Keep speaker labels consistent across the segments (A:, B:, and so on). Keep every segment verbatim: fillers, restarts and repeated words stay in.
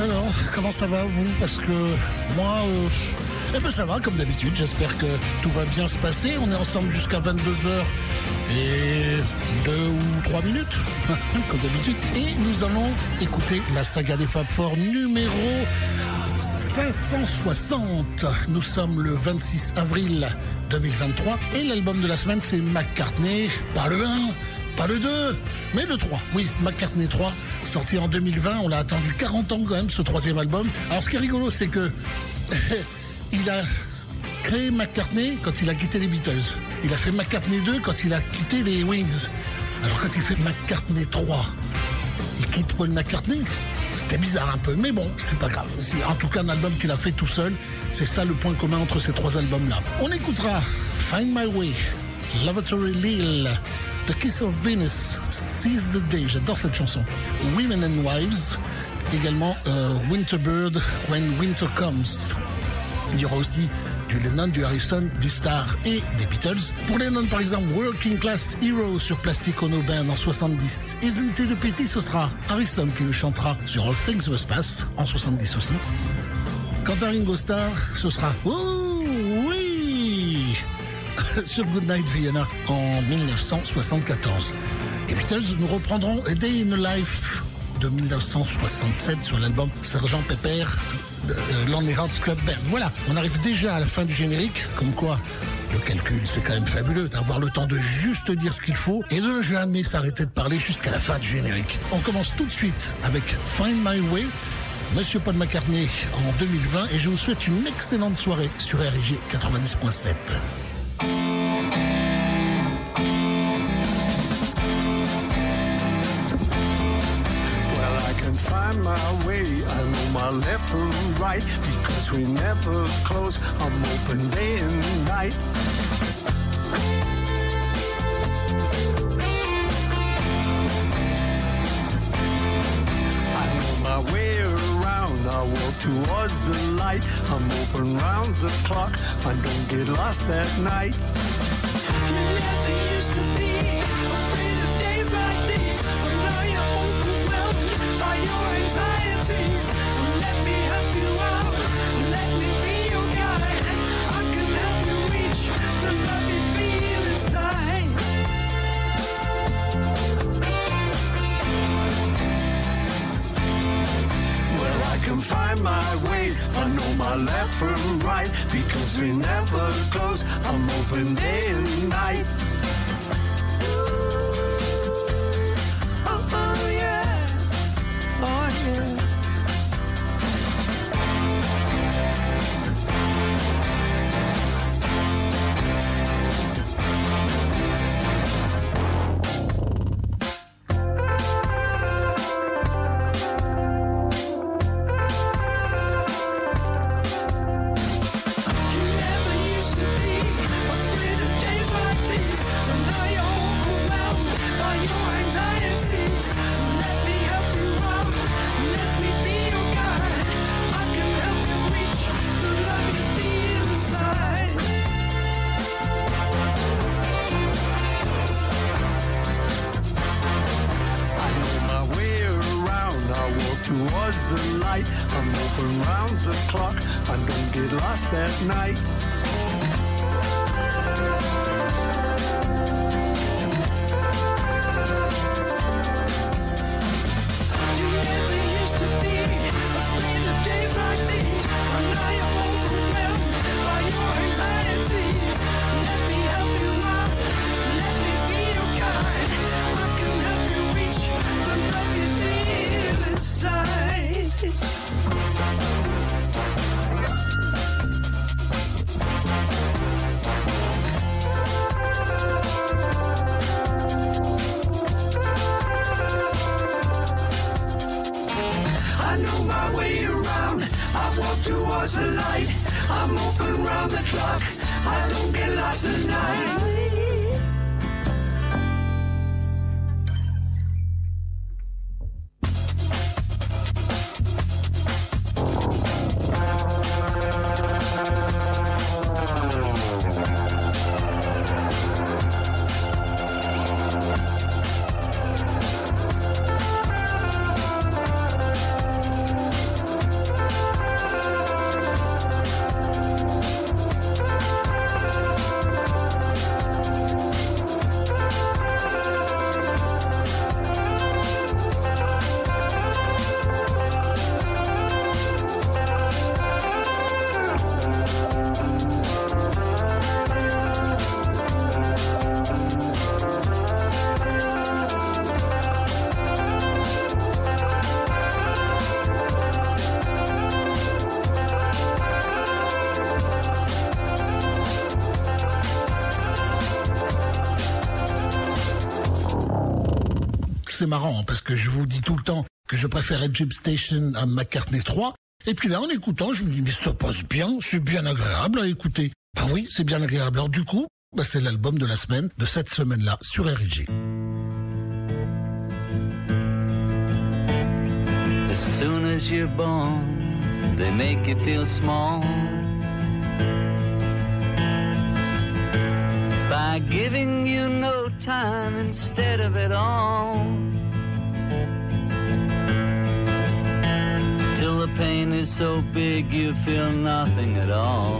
A: Alors, comment ça va vous? Parce que moi, euh, eh ben ça va comme d'habitude. J'espère que tout va bien se passer. On est ensemble jusqu'à vingt-deux heures et deux ou trois minutes, comme d'habitude. Et nous allons écouter la saga des Fab Four numéro cinq cent soixante. Nous sommes le vingt-six avril deux mille vingt-trois et l'album de la semaine c'est McCartney, pas le un, pas le deux, mais le trois. Oui, McCartney trois, sorti en deux mille vingt. On l'a attendu quarante ans quand même, ce troisième album. Alors ce qui est rigolo, c'est que il a créé McCartney quand il a quitté les Beatles. Il a fait McCartney deux quand il a quitté les Wings. Alors quand il fait McCartney trois, il quitte Paul McCartney. C'était bizarre un peu, mais bon, c'est pas grave. C'est en tout cas un album qu'il a fait tout seul. C'est ça le point commun entre ces trois albums-là. On écoutera Find My Way, Lavatory Lil, The Kiss of Venus, Seize the Day, j'adore cette chanson. Women and Wives, également euh, Winterbird, When Winter Comes. Il y aura aussi du Lennon, du Harrison, du Starr et des Beatles. Pour Lennon par exemple, Working Class Hero sur Plastic Ono Band en soixante-dix. Isn't It a Pity, ce sera Harrison qui le chantera sur All Things Must Pass en soixante-dix aussi. Quant à Ringo Starr, ce sera Oh oui sur Goodnight Vienna en dix-neuf cent soixante-quatorze. Les Beatles, nous reprendrons A Day in a Life de dix-neuf cent soixante-sept sur l'album Sergent Pepper, euh, Lonely Hearts Club Band. Voilà, on arrive déjà à la fin du générique, comme quoi le calcul c'est quand même fabuleux d'avoir le temps de juste dire ce qu'il faut et de ne jamais s'arrêter de parler jusqu'à la fin du générique. On commence tout de suite avec Find My Way, Monsieur Paul McCartney en deux mille vingt, et je vous souhaite une excellente soirée sur R I G quatre-vingt-dix point sept.
B: Find my way, I know my left from right, because we never close, I'm open day and night. I know my way around, I walk towards the light, I'm open round the clock, I don't get lost at night. You never used to be afraid of days like these, but now you're overwhelmed by your anxieties. Let me help you out, let me be your guide. I can help you reach the love you feel inside. Well, I can find my way, I know my left from right, because we never close, I'm open day and night. At night. You never used to be afraid of days like these, but now you're overwhelmed by your anxieties. Let me help you out, let me be your guide. I can help you reach the love you feel inside. Towards the light, I'm open round the clock, I don't get lost at night.
A: c'est marrant, hein, parce que je vous dis tout le temps que je préfère Egypt Station à McCartney trois. Et puis là, en écoutant, je me dis, mais ça passe bien, c'est bien agréable à écouter. Ah oui, c'est bien agréable. Alors du coup, bah, c'est l'album de la semaine, de cette semaine-là, sur R I G.
C: As soon as you're born, they make you feel small by giving you no time instead of it all, till the pain is so big you feel nothing at all.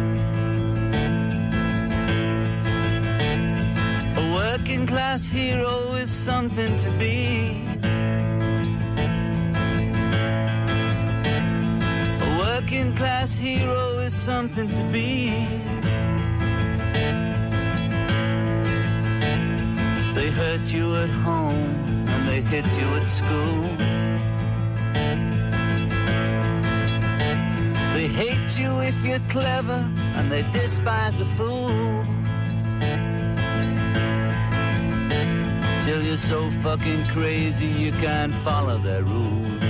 C: A working class hero is something to be. A working class hero is something to be. They hurt you at home and they hit you at school. They hate you if you're clever and they despise a fool. Till you're so fucking crazy you can't follow their rules.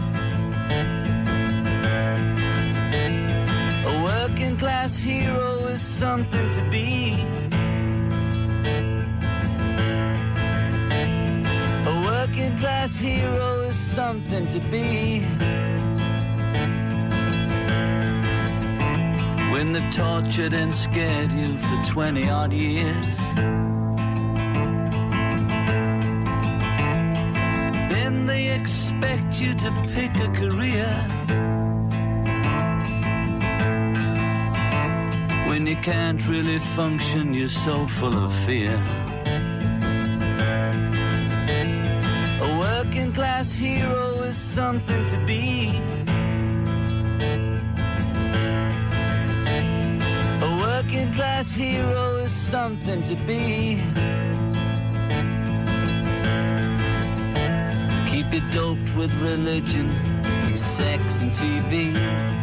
C: A working class hero is something to be. A working class hero is something to be. When they've tortured and scared you for twenty odd years, then they expect you to pick a career. When you can't really function, you're so full of fear. A working class hero is something to be. A working class hero is something to be. Keep you doped with religion, and sex and T V.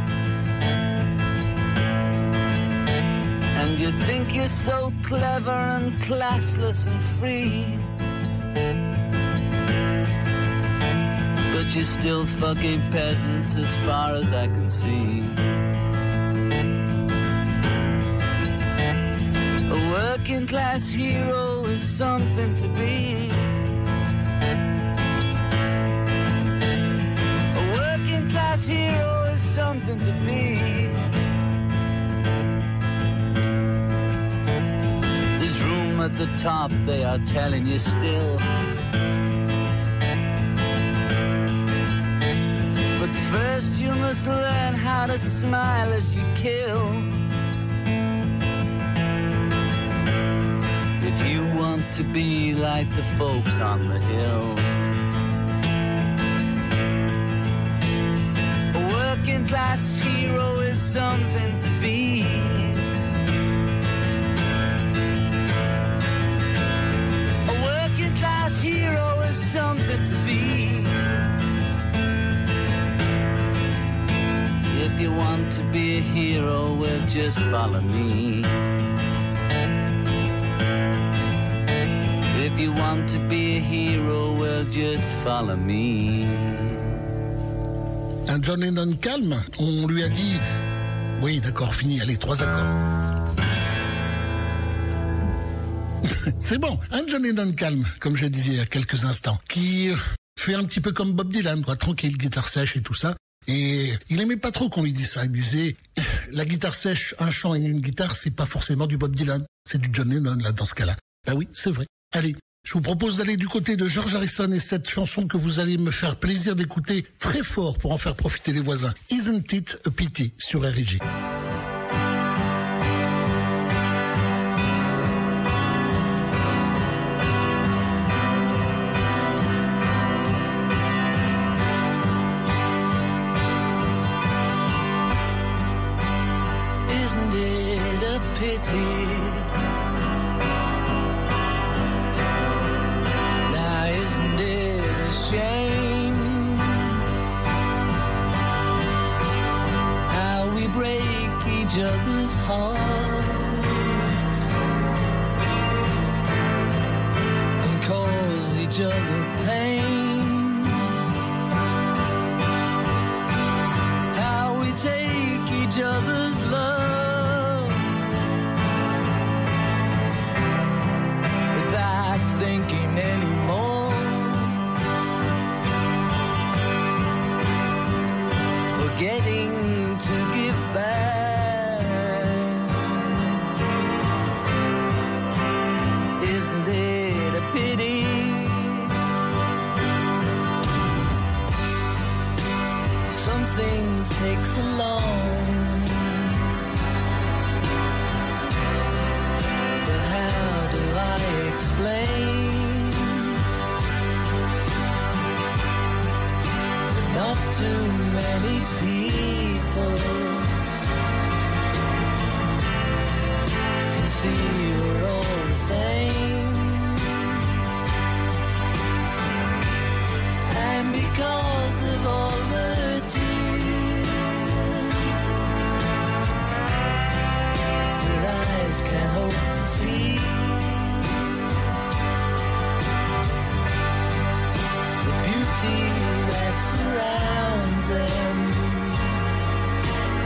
C: And you think you're so clever and classless and free, but you're still fucking peasants as far as I can see. A working class hero is something to be. A working class hero is something to be. There's room at the top, they are telling you still. But first you must learn how to smile as you kill. If you want to be like the folks on the hill. A working class hero is something to be. A working class hero is something to be. If you want to be a hero, well, just follow me. If you want to be a hero, well, just follow me.
A: Un John Lennon calme, on lui a dit « Oui, d'accord, fini, allez, trois accords. » C'est bon, un John Lennon calme, comme je disais il y a quelques instants, qui fait un petit peu comme Bob Dylan, quoi, tranquille, guitare sèche et tout ça. Et il aimait pas trop qu'on lui dise ça. Il disait « La guitare sèche, un chant et une guitare, c'est pas forcément du Bob Dylan, c'est du John Lennon, là, dans ce cas-là. » Ben oui, c'est vrai. Allez, je vous propose d'aller du côté de George Harrison et cette chanson que vous allez me faire plaisir d'écouter très fort pour en faire profiter les voisins. Isn't It a Pity sur R I G.
C: Isn't it a pity? Each other's hearts and cause each
D: each other pain. How we take each other's love without thinking anymore. Forgetting to give back. Isn't it a pity? Some things take so long, but how do I explain? Not too many people can see we're all the same. And because of all the tears that eyes can hope to see, the beauty that surrounds them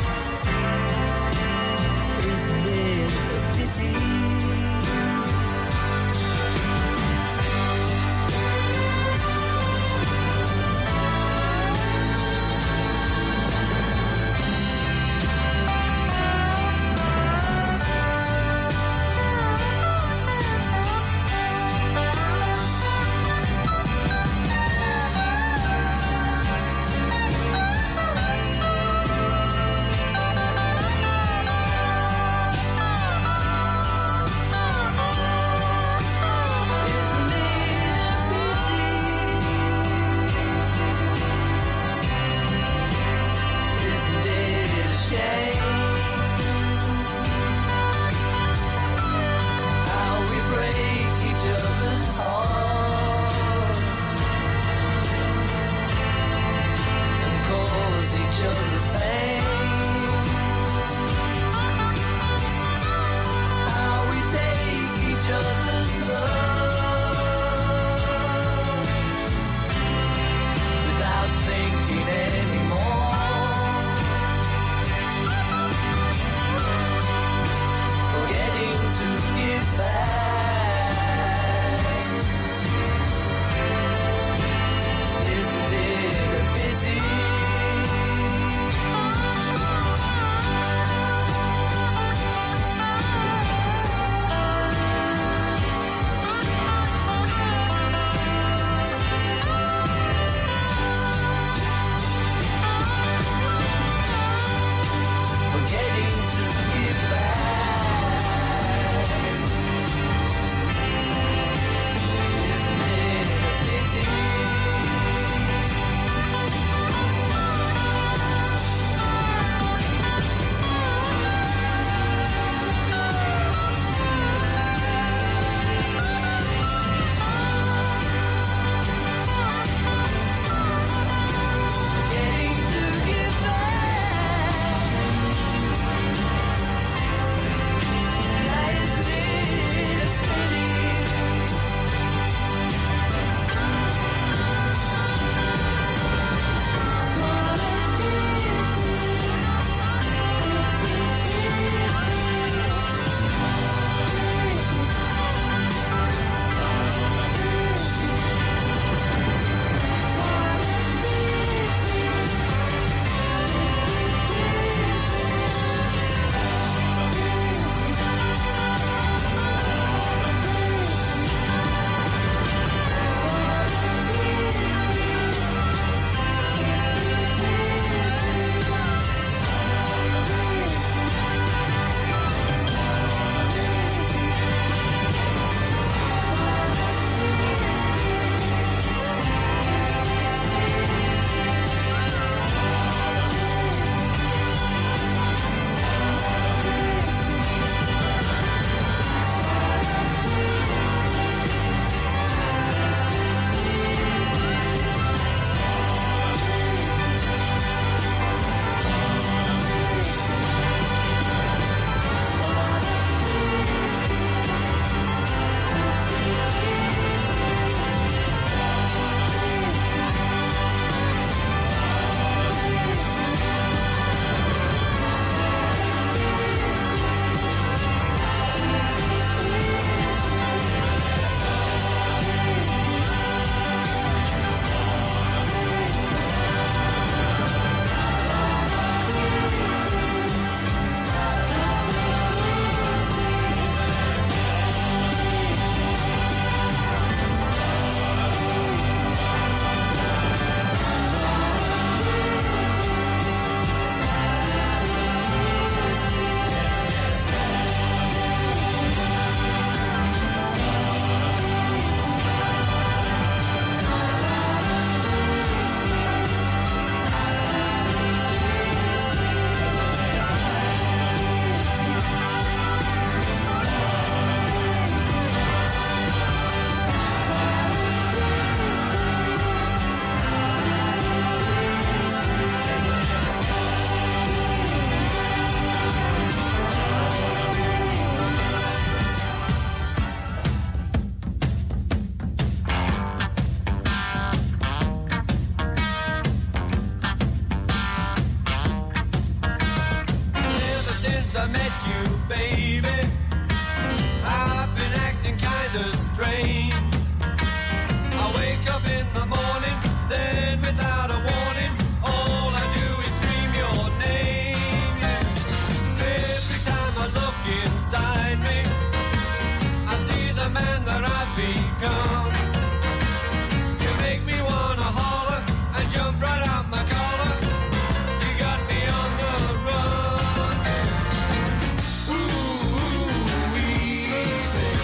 E: you, baby. I've been acting kinda strange. I wake up in the morning, then without a warning, all I do is scream your name, yeah. Every time I look inside me, I see the man that I've become. You make me wanna holler and jump right out my collar. You got me on the run. Ooh, ooh, wee, baby.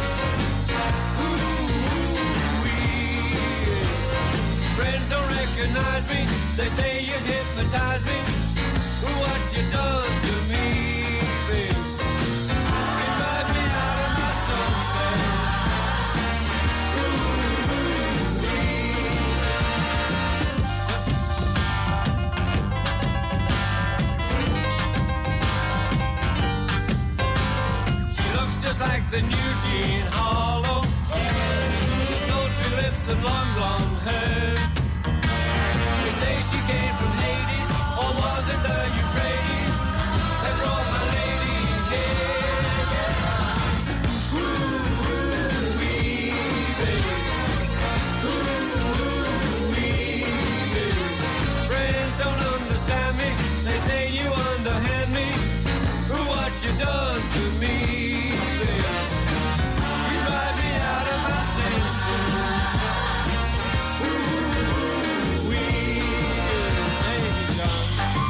E: Ooh, wee. Friends don't recognize me. They say you've hypnotized me. What you done to me, babe? You drive me out of my sunset. Ooh, wee. She looks just like the new Jean Harlow, with sultry lips and long blonde hair. They say she came from Hades, or was it the Euphrates that brought my lady here? Ooh, wee, baby. Ooh, wee, baby. Friends don't understand me. They say you underhand me. What you done to me, baby? You drive me out of my senses. Ooh, wee, take it, John.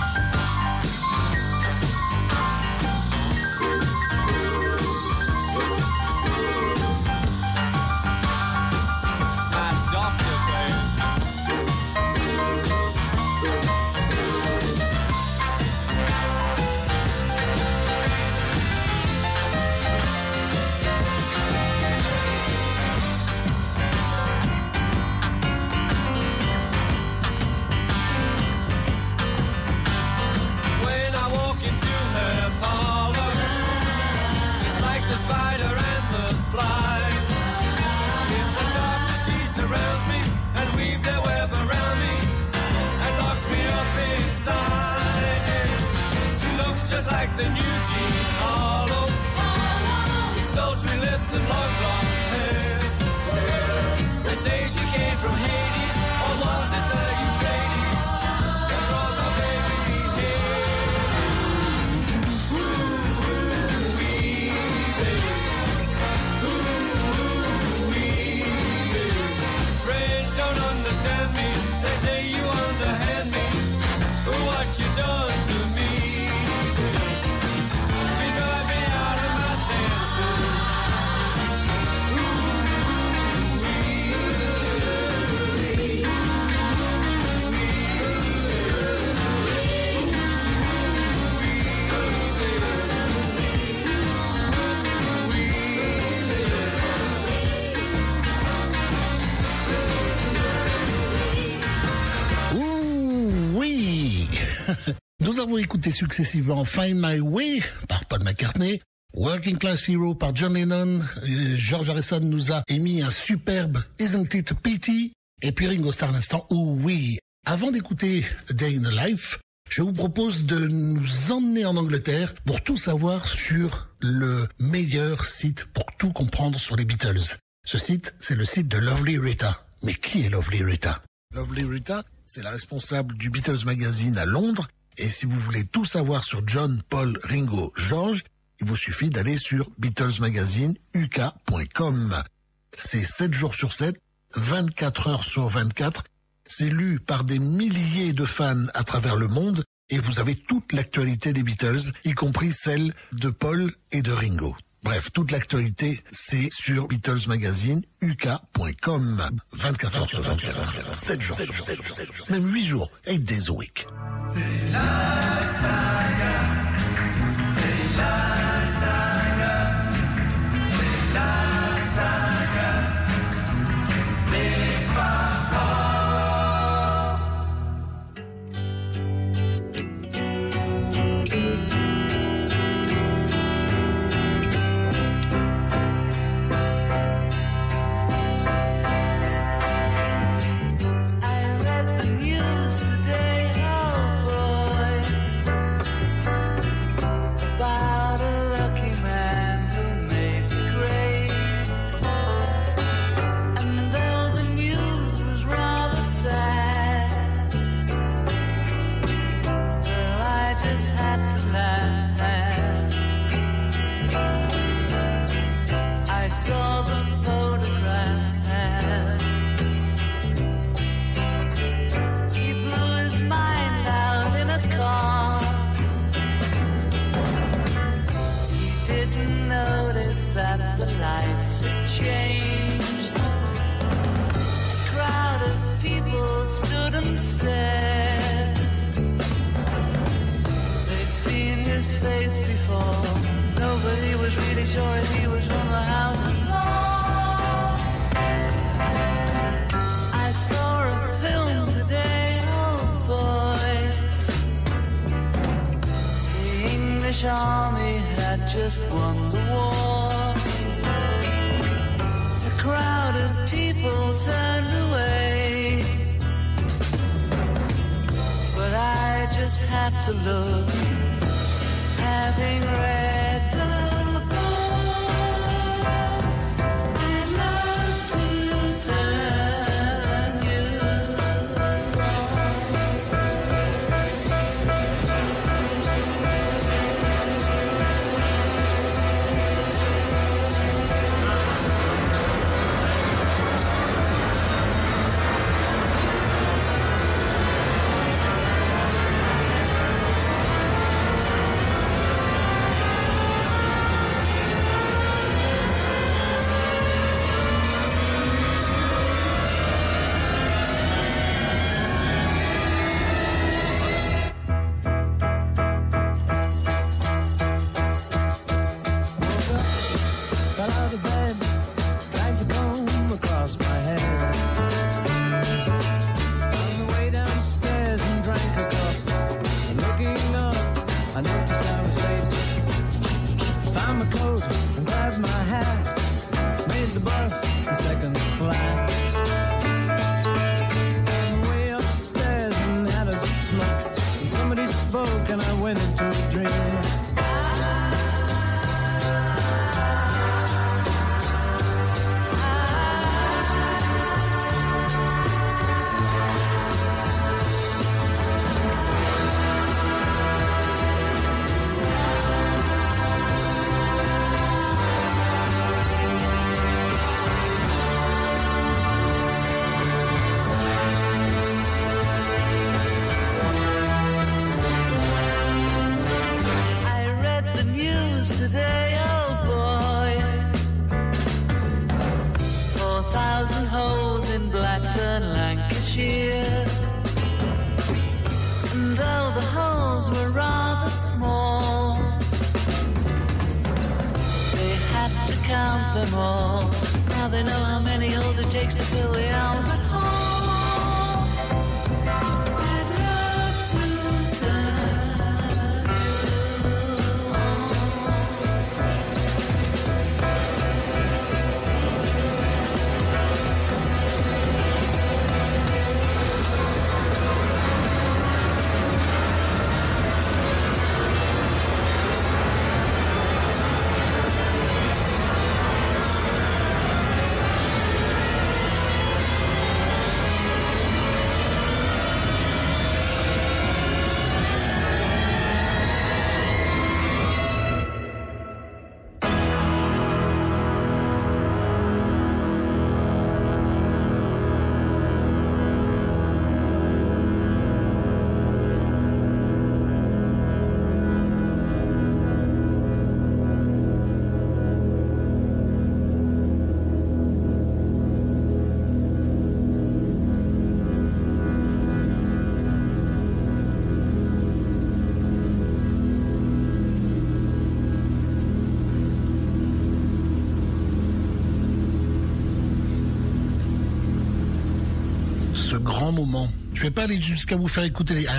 E: It's my doctor playing. When I walk into her parlor, it's like the spider and the fly. In the darkness she surrounds me and weaves her web around me and locks me up inside. She looks just like the new Jean Harlow, with sultry lips and long blonde hair. They say she came from Hades, or was it the Euphrates that brought my baby here? Ooh, wee, baby. Ooh, wee, baby. Friends don't understand me. They say you underhand me. What you done to me, baby? You drive me out of my senses. Ooh, wee,
A: Ouh, oui. Nous avons écouté successivement Find My Way par Paul McCartney, Working Class Hero par John Lennon, euh, George Harrison nous a émis un superbe Isn't It a Pity, et puis Ringo Starr à l'instant, ouh oui. Avant d'écouter A Day in a Life, je vous propose de nous emmener en Angleterre pour tout savoir sur le meilleur site pour tout comprendre sur les Beatles. Ce site, c'est le site de Lovely Rita. Mais qui est Lovely Rita? Lovely Rita, c'est la responsable du Beatles Magazine à Londres. Et si vous voulez tout savoir sur John, Paul, Ringo, George, il vous suffit d'aller sur Beatles Magazine U K point com. C'est sept jours sur sept, vingt-quatre heures sur vingt-quatre. C'est lu par des milliers de fans à travers le monde et vous avez toute l'actualité des Beatles, y compris celle de Paul et de Ringo. Bref, toute l'actualité, c'est sur Beatles Magazine U K point com. vingt-quatre heures sur vingt-quatre, sept jours sur sept, même huit jours, eight days a week.
F: C'est la saga, c'est la saga, c'est la saga, mes parents.
D: I read the news today, oh boy. majority was from the House of Lords. I saw a film today, oh boy. The English army had just won the war. A crowd of people turned away, but I just had to look, having read the book. I'd love to turn you them all. Now they know how many holes it takes to fill the Albert Hall. I'd love to turn
A: moment. Je vais pas aller jusqu'à vous faire écouter les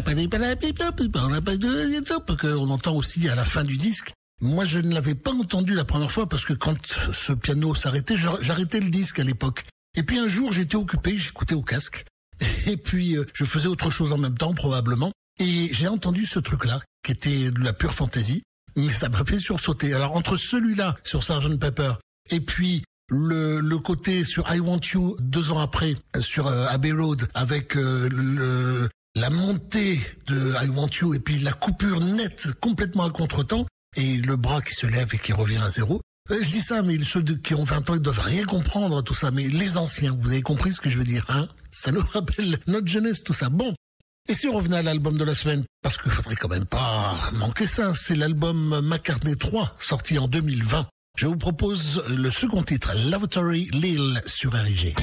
A: qu'on entend aussi à la fin du disque. Moi, je ne l'avais pas entendu la première fois parce que quand ce piano s'arrêtait, j'arrêtais le disque à l'époque. Et puis un jour, j'étais occupé, j'écoutais au casque. Et puis, euh, je faisais autre chose en même temps, probablement. Et j'ai entendu ce truc-là, qui était de la pure fantaisie. Mais ça m'a fait sursauter. Alors, entre celui-là, sur sergent Pepper, et puis le, le côté sur I Want You, deux ans après, sur euh, Abbey Road, avec euh, le, la montée de I Want You, et puis la coupure nette, complètement à contre-temps, et le bras qui se lève et qui revient à zéro. Euh, je dis ça, mais ceux de, qui ont vingt ans, ils doivent rien comprendre à tout ça. Mais les anciens, vous avez compris ce que je veux dire, hein? Ça nous rappelle notre jeunesse, tout ça. Bon. Et si on revenait à l'album de la semaine, parce qu'il faudrait quand même pas manquer ça, c'est l'album McCartney trois, sorti en deux mille vingt. Je vous propose le second titre, Lavatory Lil, sur R I G.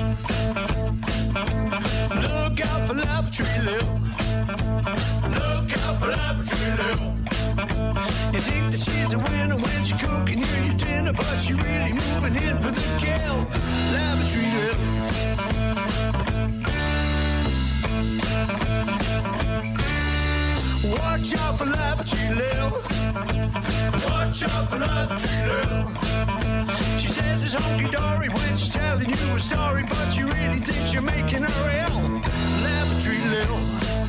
E: Look out for Lavatory Lil. Look but you're really moving in for the kill. Lavatory Lil. Watch out for Lavatory Lil. Watch out for Lavatory Lil. She says it's hunky-dory when she's telling you a story, but you really think you're making her ill. Lavatory Lil.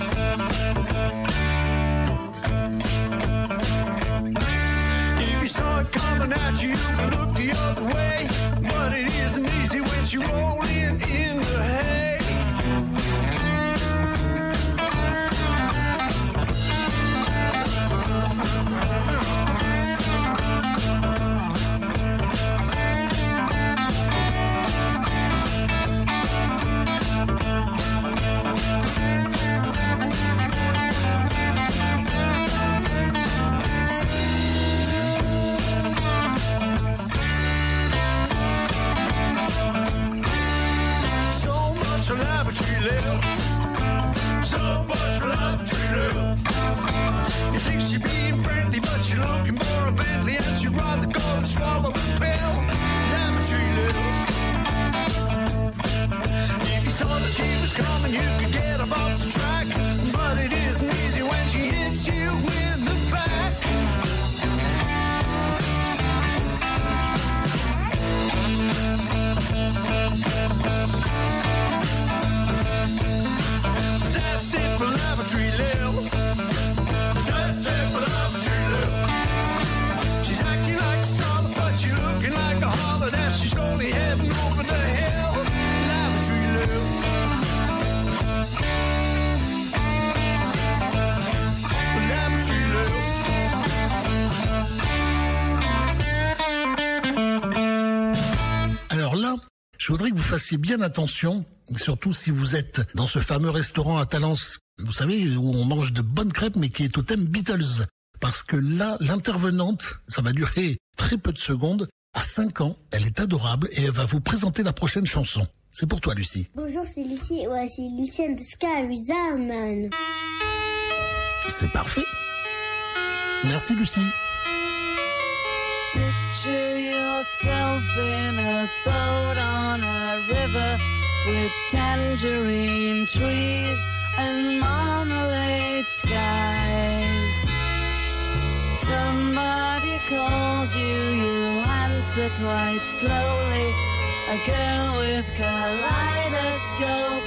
E: If you saw it coming at you, you can look the other way, but it isn't easy when you roll in in the hay. Lavatory Lil. So much for Lavatory Lil. You think she's being friendly, but you're looking for a Bentley, and she'd rather go and swallow a pill. Lavatory Lil. If you saw that she was coming, you could get her off the track, but it isn't easy when she hits you in the back. That's it for Lavatory Lil. That's it for Lavatory Lil. She's acting like a scholar, but you're looking like a harlot as she's slowly heading over the hill. Lavatory Lil. Lavatory Lil.
A: Alors là, je voudrais que vous fassiez bien attention, surtout si vous êtes dans ce fameux restaurant à Talence, vous savez, où on mange de bonnes crêpes, mais qui est au thème Beatles. Parce que là, l'intervenante, ça va durer très peu de secondes, à cinq ans, elle est adorable et elle va vous présenter la prochaine chanson. C'est pour toi, Lucie.
G: Bonjour, c'est Lucie. Ouais, c'est Lucienne de Sky with Diamond.
A: C'est parfait. Merci, Lucie.
D: Picture yourself in a boat on a river with tangerine trees and marmalade skies. Somebody calls you, you answer quite slowly. A girl with kaleidoscope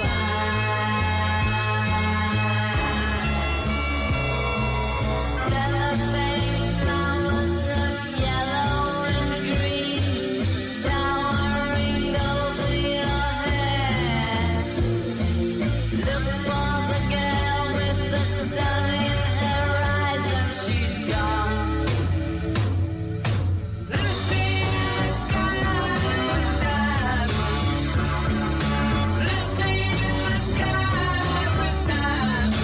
D: eyes. Cellophane flowers of yellow and green towering over your head. Look for the girl with the sun in her eyes and she's gone. Lucy in the sky with diamonds. Lucy in the sky with diamonds.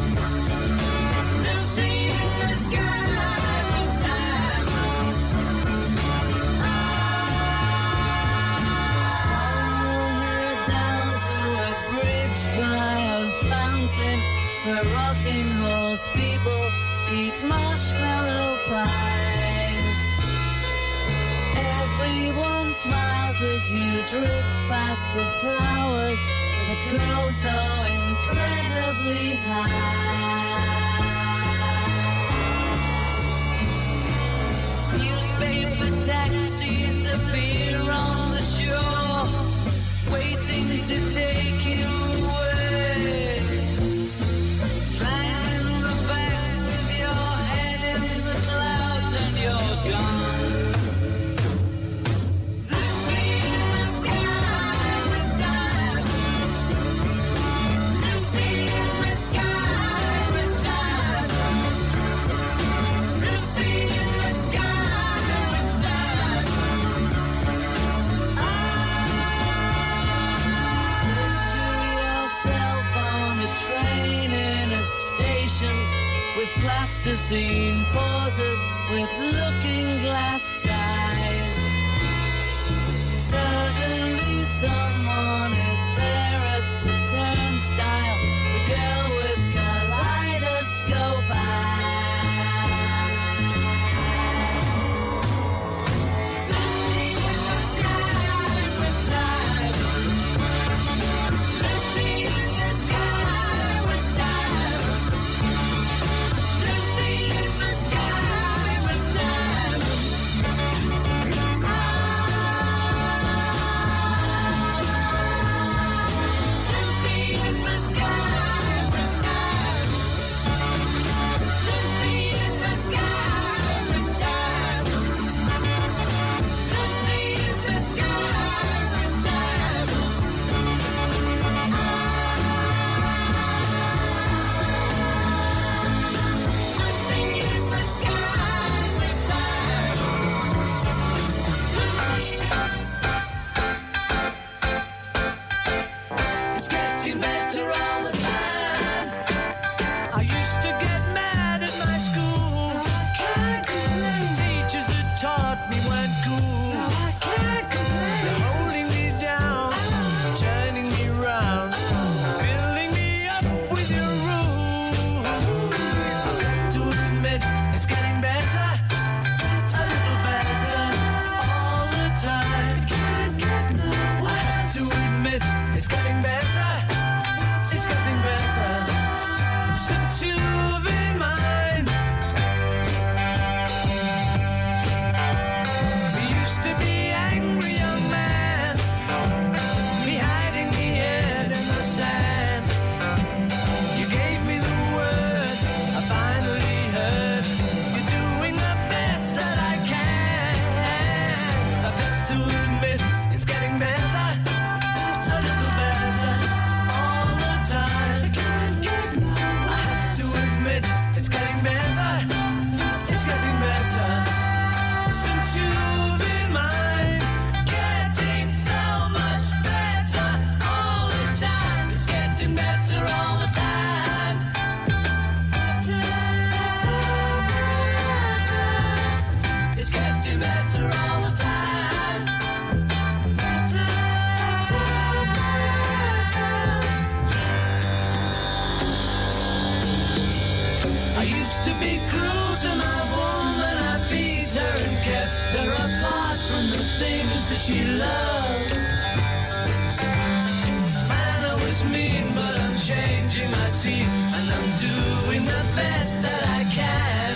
D: Lucy in the sky with diamonds. Down to a bridge by a fountain where rocking horse people eat marshmallow pies. Everyone smiles as you drift past the flowers that grow so incredibly high. Newspaper taxis appear on the shore, waiting to take you away. Climb in the back with your head in the clouds and you're gone. Lucy in the sky with diamonds. Lucy in the sky with diamonds. Lucy in the sky with diamonds. Picture yourself on a train in a station with plasticine pauses with looking glass ties. Suddenly someone is there at the turnstile, the girl with kaleidoscope eyes. Lucy things that she loved. Man, I was mean, but I'm changing my scene, and I'm doing the best that I can.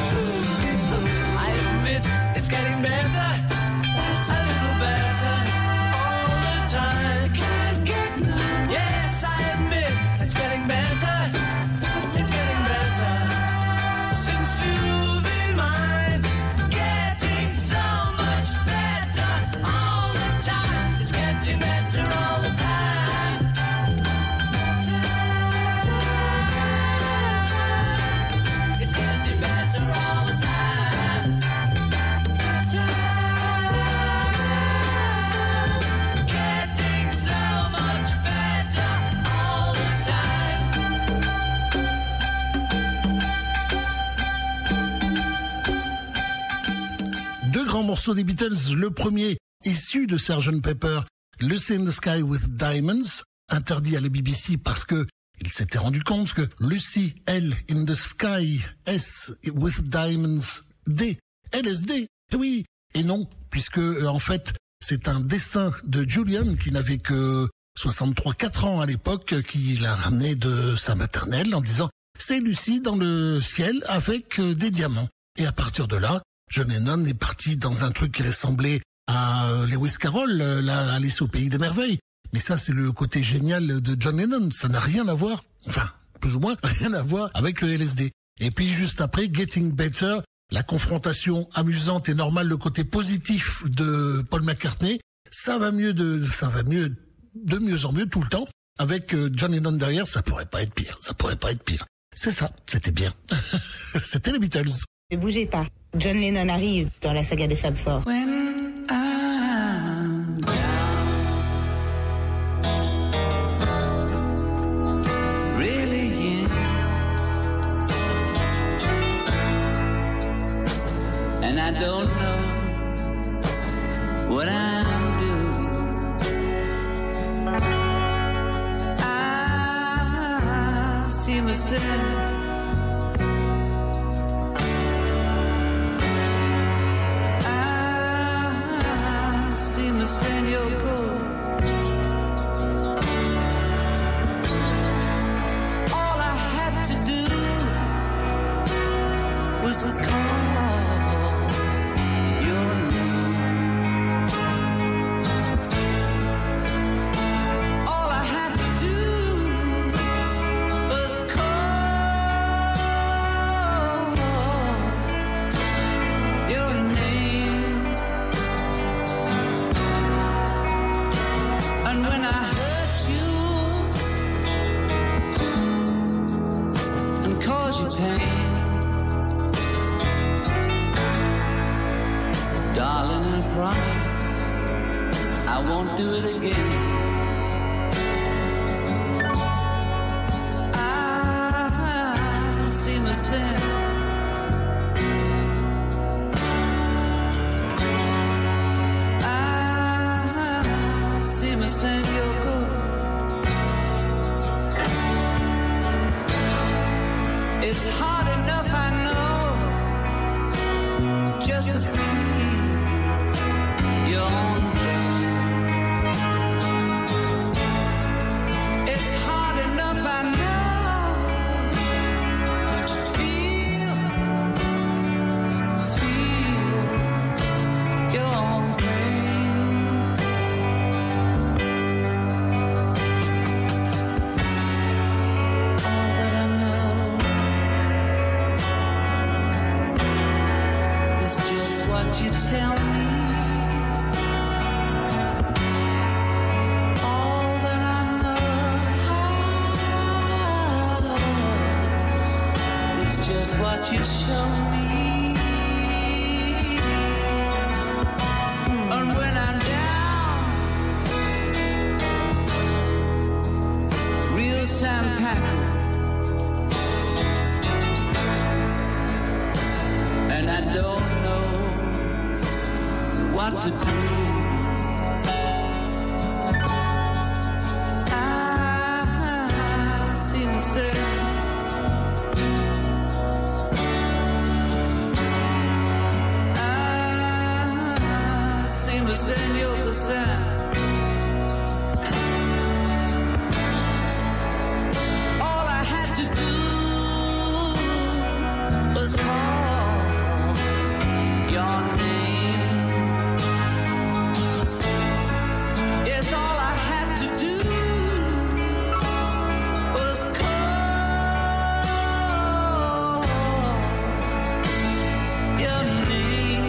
D: I admit it's getting better, a little better all the time. Can't get no. Yes, I admit it's getting better, it's getting better since you've been mine. Getting so much better all the time. It's getting better all the time. It's getting better all the time. Getting so much better all the time.
A: Deux grands morceaux des Beatles. Le premier, issu de sergeant Pepper, Lucy in the Sky with Diamonds, interdit à la B B C parce que il s'était rendu compte que Lucy, L, in the Sky, S, with Diamonds, D, L S D. Et oui, et non, puisque euh, en fait, c'est un dessin de Julian qui n'avait que soixante-trois quatre ans à l'époque, qui l'a ramené de sa maternelle en disant « C'est Lucie dans le ciel avec euh, des diamants ». Et à partir de là, John Lennon est parti dans un truc qui ressemblait à euh, Lewis Carroll, euh, là, Alice au pays des merveilles. Mais ça, c'est le côté génial de John Lennon. Ça n'a rien à voir, enfin, plus ou moins, rien à voir avec le L S D. Et puis juste après, Getting Better, la confrontation amusante et normale, le côté positif de Paul McCartney, ça va mieux de, ça va mieux, de mieux en mieux tout le temps. Avec euh, John Lennon derrière, ça pourrait pas être pire, ça pourrait pas être pire. C'est ça, c'était bien. C'était les Beatles.
H: Ne bougez pas. John Lennon arrive dans la saga des Fab Four.
D: When I'm down, really in, and I don't know what I'm doing. I see myself stand your call. All I had to do was call your name. All I had to do was call your name. And when I hurt you and cause you pain, darling, I promise I won't do it again. I see myself send your good. It's hard enough, I know, just to feel your own pain. It's hard enough, I know, to feel, feel your own pain. You tell me all that I know. It's just what you show me. And when I'm down, real sandpaper, and I don't know what to do. I see myself Señor, all I had to do was call your name. Yes, all I had to do was call your name.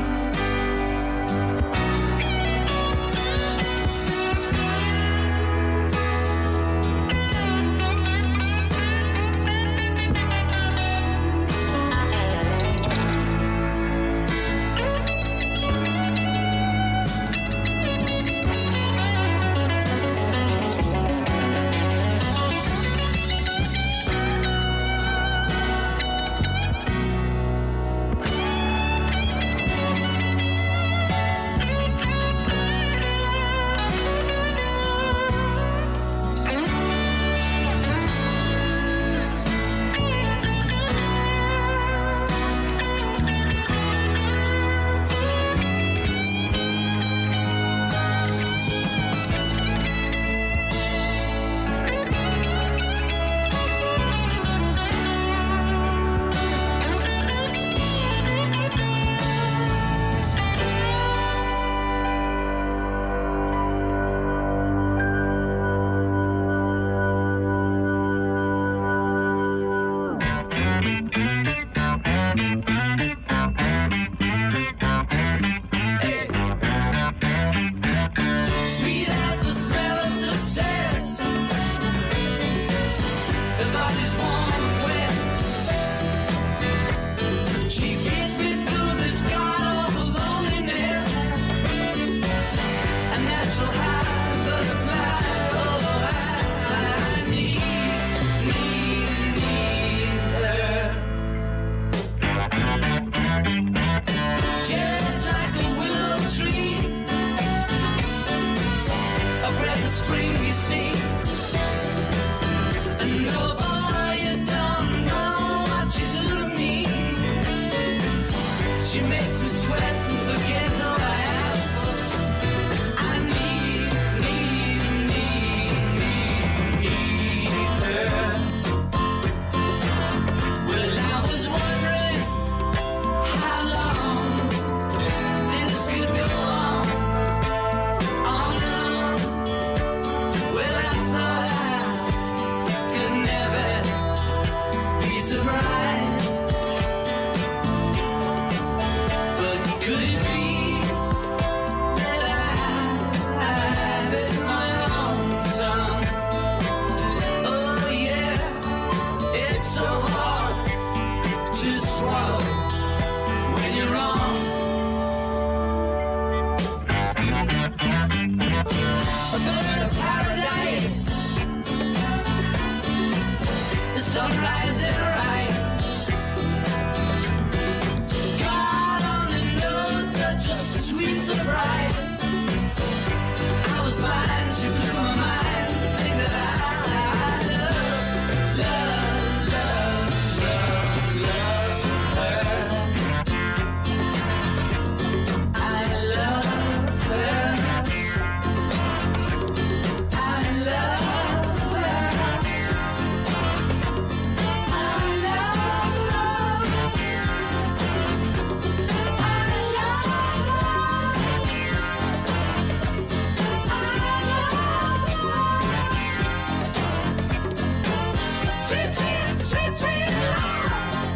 D: Sweet as the smell of success, her body's warm and wet. She gets me through this god of loneliness, a natural high butterfly. Oh, I, I need, need, need her. Just like a willow tree, a breath of spring you see. And oh boy, you don't know what you do to me. She makes me sweat and forget who I am. I need, need, need, need, need her. Well, I was wondering how long this could go on, on and on. Well, I thought I could never be surprised, but could it be that I, I bit my own tongue? Oh yeah, it's so hard to swallow when you're wrong. A bird of paradise, the sunrise and rise. God only knows, such a sweet surprise. I was blind, she blew my mind. The thing that I, I love, love, love, love, love her. I love her. I love her. I love Sweet, sweet, sweet, sweet love.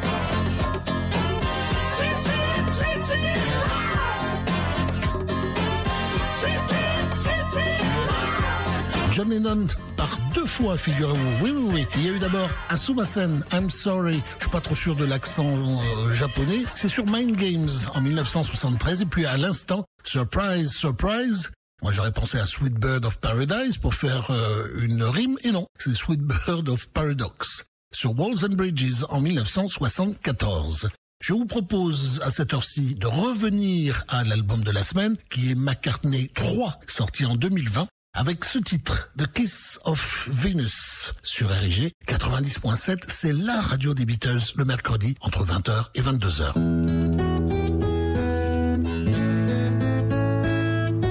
D: Sweet, sweet, sweet, sweet love. Sweet, sweet, sweet, sweet love.
A: John Lennon par deux fois, figurez-vous. Oui, oui, oui. Il y a eu d'abord Asumasen, I'm Sorry. Je suis pas trop sûr de l'accent euh, japonais. C'est sur Mind Games en mille neuf cent soixante-treize. Et puis à l'instant, Surprise, Surprise. Moi, j'aurais pensé à Sweet Bird of Paradise pour faire euh, une rime. Et non, c'est Sweet Bird of Paradox sur Walls and Bridges en mille neuf cent soixante-quatorze. Je vous propose à cette heure-ci de revenir à l'album de la semaine qui est McCartney trois, sorti en deux mille vingt. Avec ce titre, The Kiss of Venus, sur R I G quatre-vingt-dix point sept, c'est la radio des Beatles le mercredi entre vingt heures et vingt-deux heures.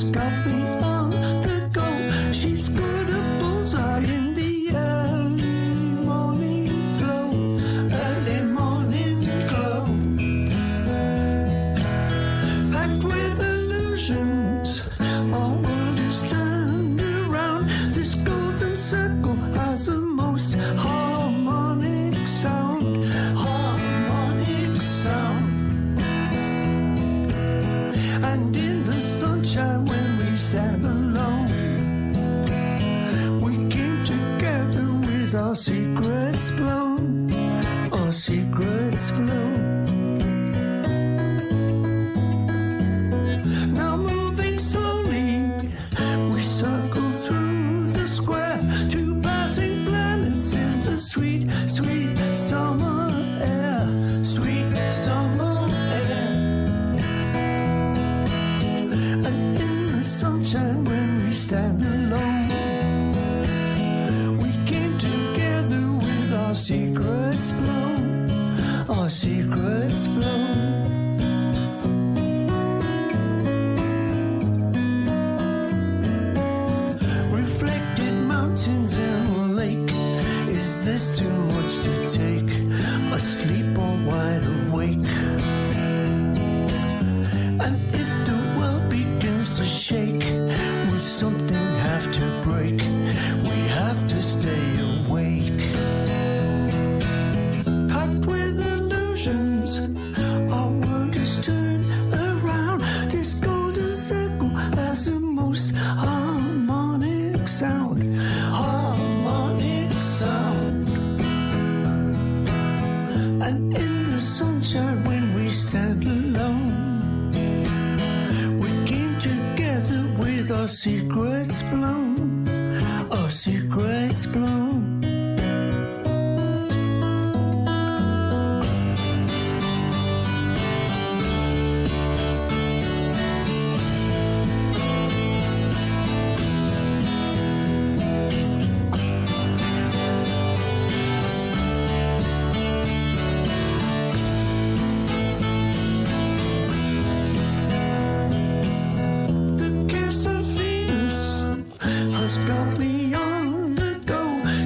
F: got me on the go. She's got a bullseye in the early morning glow, early morning glow. Packed with illusions, our world is turned around. This golden circle has the most harmonic sound, harmonic sound. And in the sunshine when we stand alone, we came together with our secrets blown, our secrets blown. Now moving slowly, we circle through the square, two passing planets in the sweet, sweet summer air, sweet summer air. And in the sunshine when we stand alone, we came together with our secrets blown, our secrets blown. Reflected mountains in a lake, is this too much to take? Asleep or wide awake? And if the world begins to shake, will something have to break? We have to stay awake. Packed with illusions, our world is turned around. This golden circle has the most harmonic sound, harmonic sound. And in the sunshine when we stand alone, we came together with our secrets blown, our secrets blown. The kiss of Venus has got me on the go.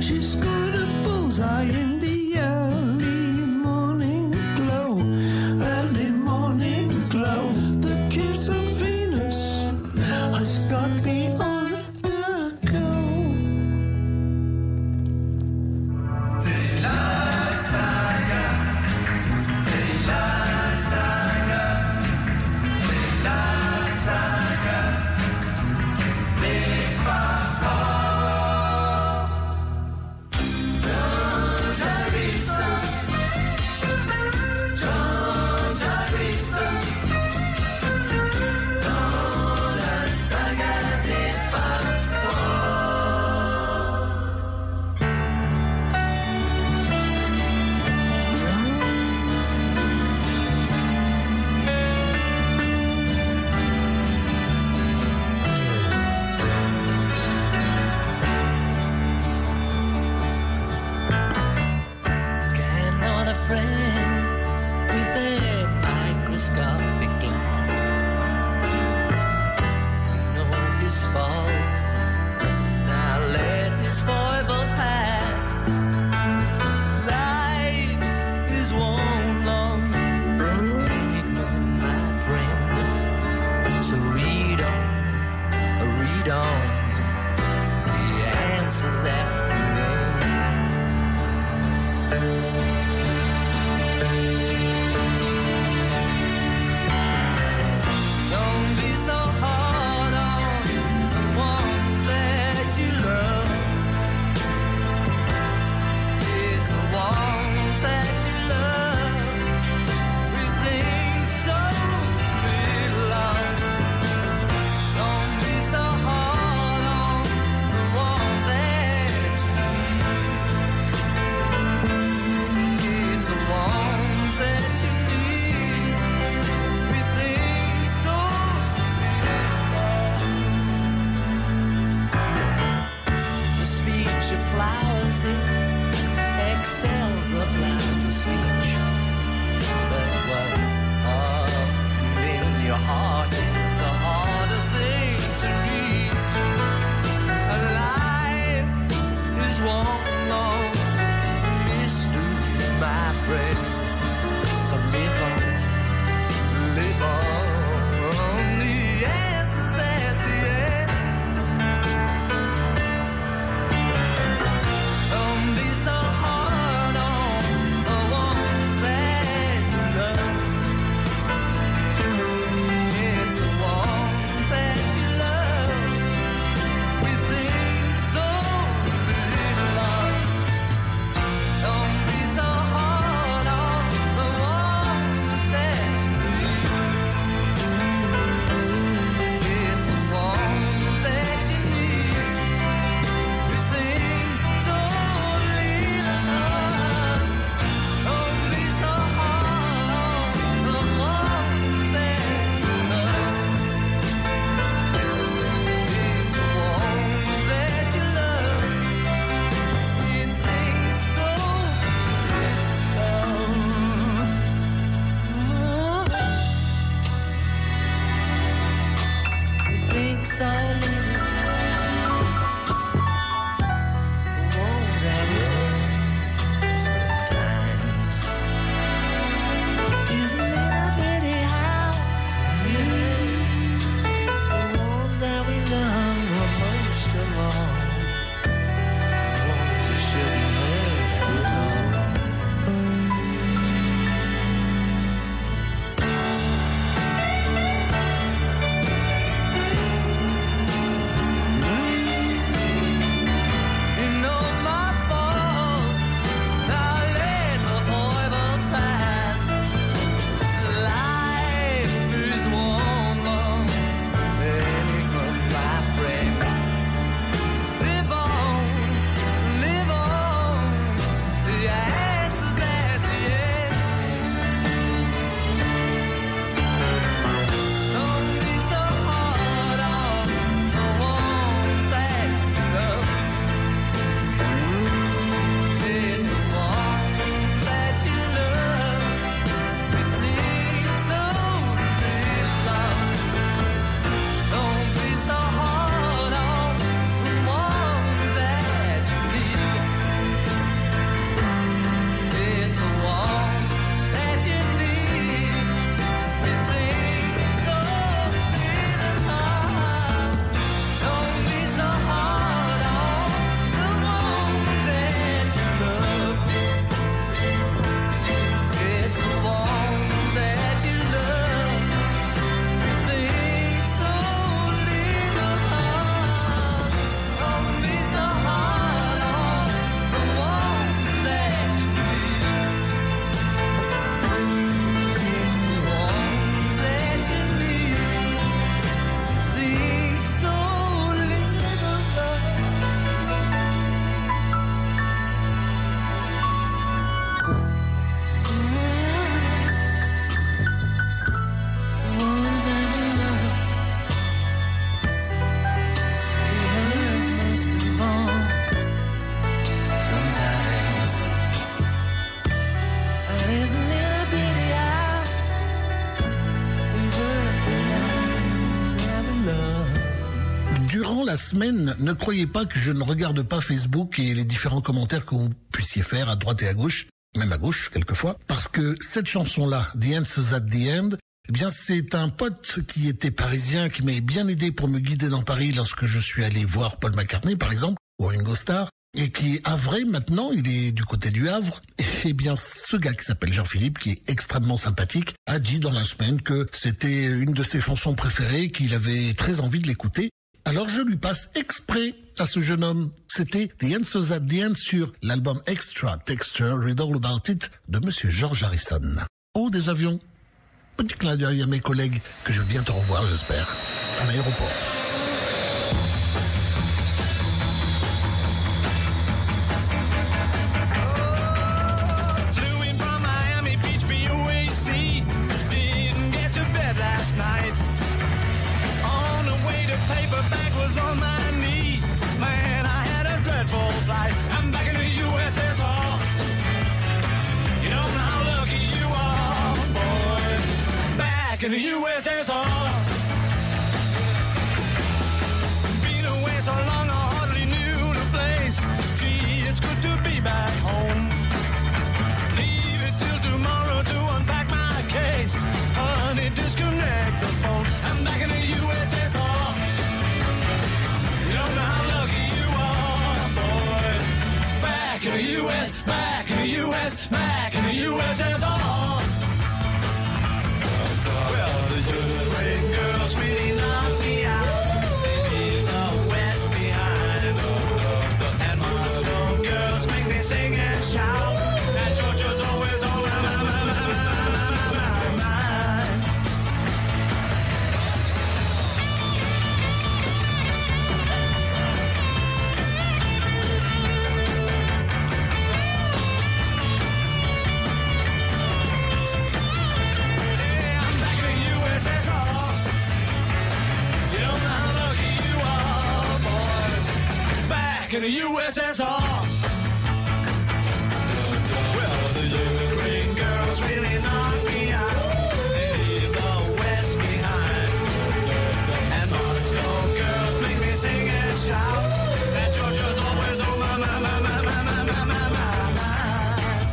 A: la semaine, ne croyez pas que je ne regarde pas Facebook et les différents commentaires que vous puissiez faire à droite et à gauche, même à gauche quelquefois, parce que cette chanson-là, The Answers at the End, eh bien c'est un pote qui était parisien, qui m'a bien aidé pour me guider dans Paris lorsque je suis allé voir Paul McCartney par exemple, ou Ringo Starr, et qui est havrais maintenant, il est du côté du Havre. Et bien ce gars qui s'appelle Jean-Philippe, qui est extrêmement sympathique, a dit dans la semaine que c'était une de ses chansons préférées, qu'il avait très envie de l'écouter. Alors je lui passe exprès à ce jeune homme. C'était The Answers at the End sur l'album Extra Texture, Read All About It de Monsieur George Harrison. Oh, des avions. Petit clin d'œil à mes collègues que je vais bientôt revoir, j'espère, à l'aéroport.
D: On my knee, man, I had a dreadful flight. I'm back in the U S S R. You don't know how lucky you are, boy. Back in the U S S R. Been away so long, I hardly knew the place. Gee, it's good to be back home. Leave it till tomorrow to unpack my case. Honey, disconnect the phone. I'm back in the U S S R. Back in the U S, back in the U S, back in the U S S R. Well, the good ring girls really knock me out. They leave the West behind. And Moscow girls make me sing and shout. And Georgia's always on my, my, my, my, my, my, my mind. In the U S S R. Well, the good ring girls really knock me out. They leave the West behind. And Moscow girls make me sing and shout. And Georgia's always on my, my, my, my, my, my, my, my, my, my.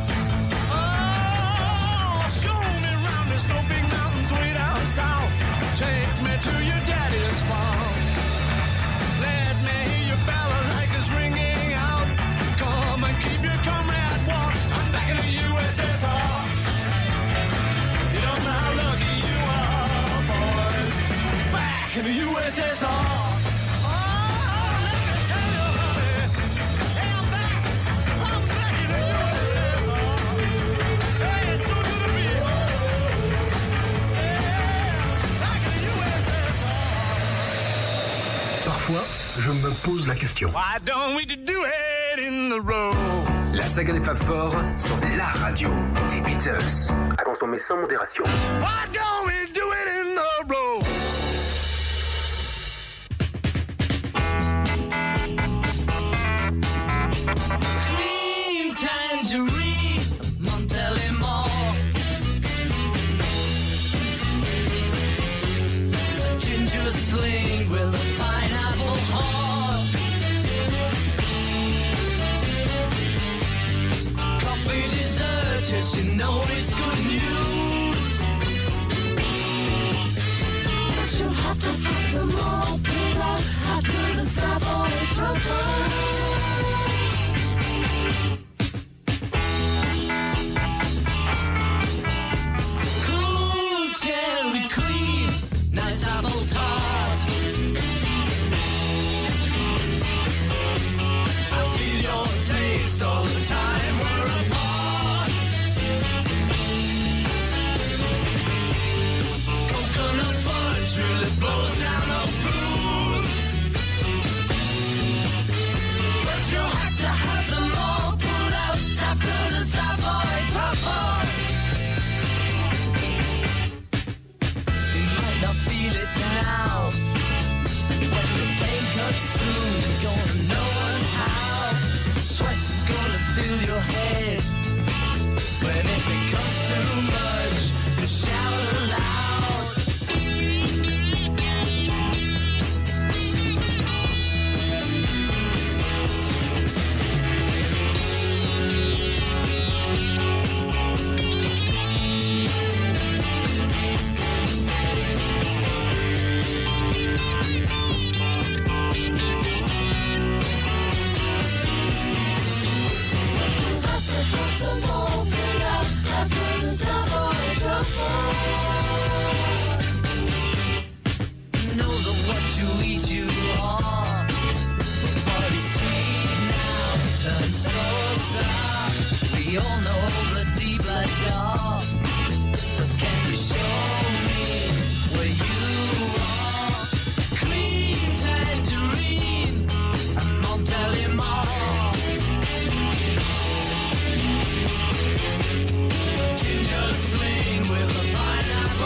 D: Oh, show me round the snow big mountains way down south. Take me to your daddy's farm. Let me hear your balalaika ringing out. Come and keep your comrade warm. I'm back in the U S S R. You don't know how lucky you are, boy. Back in the U S S R. Oh, let me tell you, honey. Hey, I'm back. I'm back in the U S S R. Hey, it's so good to be home. Yeah, back in the U S S R.
A: Parfois, je me pose la question.
D: Why don't we do it in the road?
I: La saga des Fab Four sur la radio des Beatles. À consommer sans modération.
D: Why don't we do it in the road? Green tangerine, Montelimore. Ginger sling with a pineapple heart. Coffee dessert, yes, you know it's good news.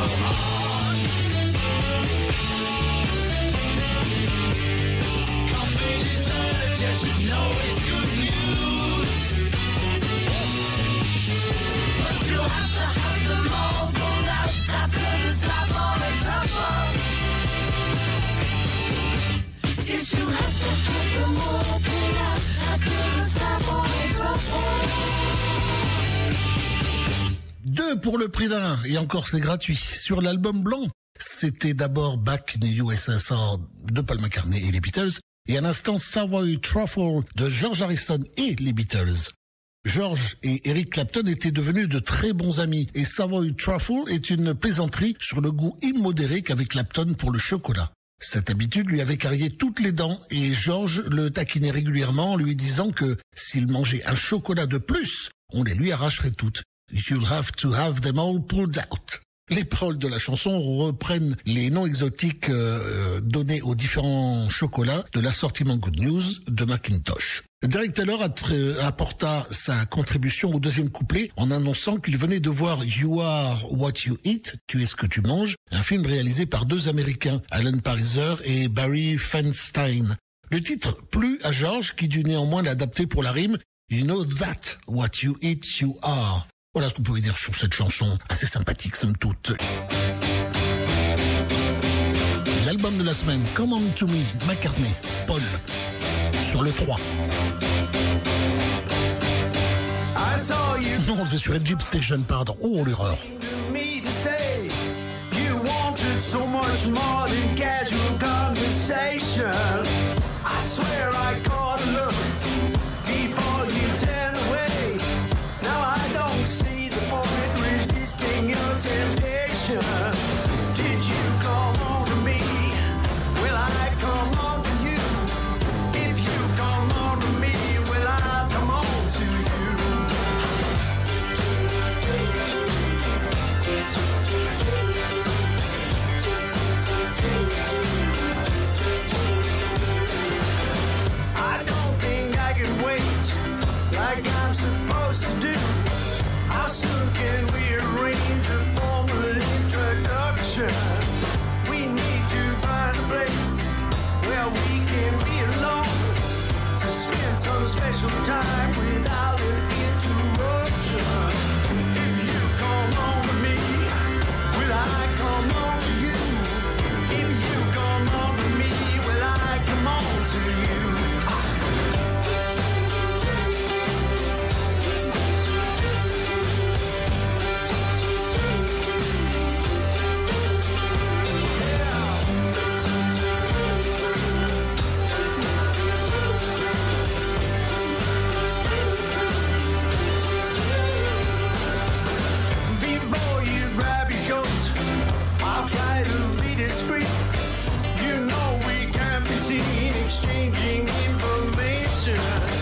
A: Deux pour le prix d'un, et encore c'est gratuit. Sur l'album blanc, c'était d'abord Back in the U S S R de Paul McCartney et les Beatles, et à l'instant Savoy Truffle de George Harrison et les Beatles. George et Eric Clapton étaient devenus de très bons amis, et Savoy Truffle est une plaisanterie sur le goût immodéré qu'avait Clapton pour le chocolat. Cette habitude lui avait carrié toutes les dents, et George le taquinait régulièrement en lui disant que s'il mangeait un chocolat de plus, on les lui arracherait toutes. You'll have to have them all pulled out. Les paroles de la chanson reprennent les noms exotiques euh, donnés aux différents chocolats de l'assortiment Good News de Macintosh. Derek Taylor apporta sa contribution au deuxième couplet en annonçant qu'il venait de voir You Are What You Eat, Tu es ce que tu manges, un film réalisé par deux Américains, Alan Pariser et Barry Feinstein. Le titre plut à George qui dut néanmoins l'adapter pour la rime You know that what you eat you are. Voilà ce qu'on pouvait dire sur cette chanson, assez sympathique somme toute. L'album de la semaine, Come On To Me, McCartney, Paul, sur le trois. Non, c'est sur Egypt Station, pardon. Oh, l'erreur.
F: So much more than casual conversation. I swear I caught a look before you turn away. Now I don't see the point resisting your temptation. Did you come on to me? Will I come on to you? If you come on to me, will I come on to you? I don't think I can wait like I'm supposed to do. How soon can we arrange a formal introduction? We need to find a place where we can be alone to spend some special time without an interruption. If you come on to me, will I come on to you? If you come on to me, will I come on to you? Before you grab your coat, I'll try to be discreet. You know we can't be seen exchanging information.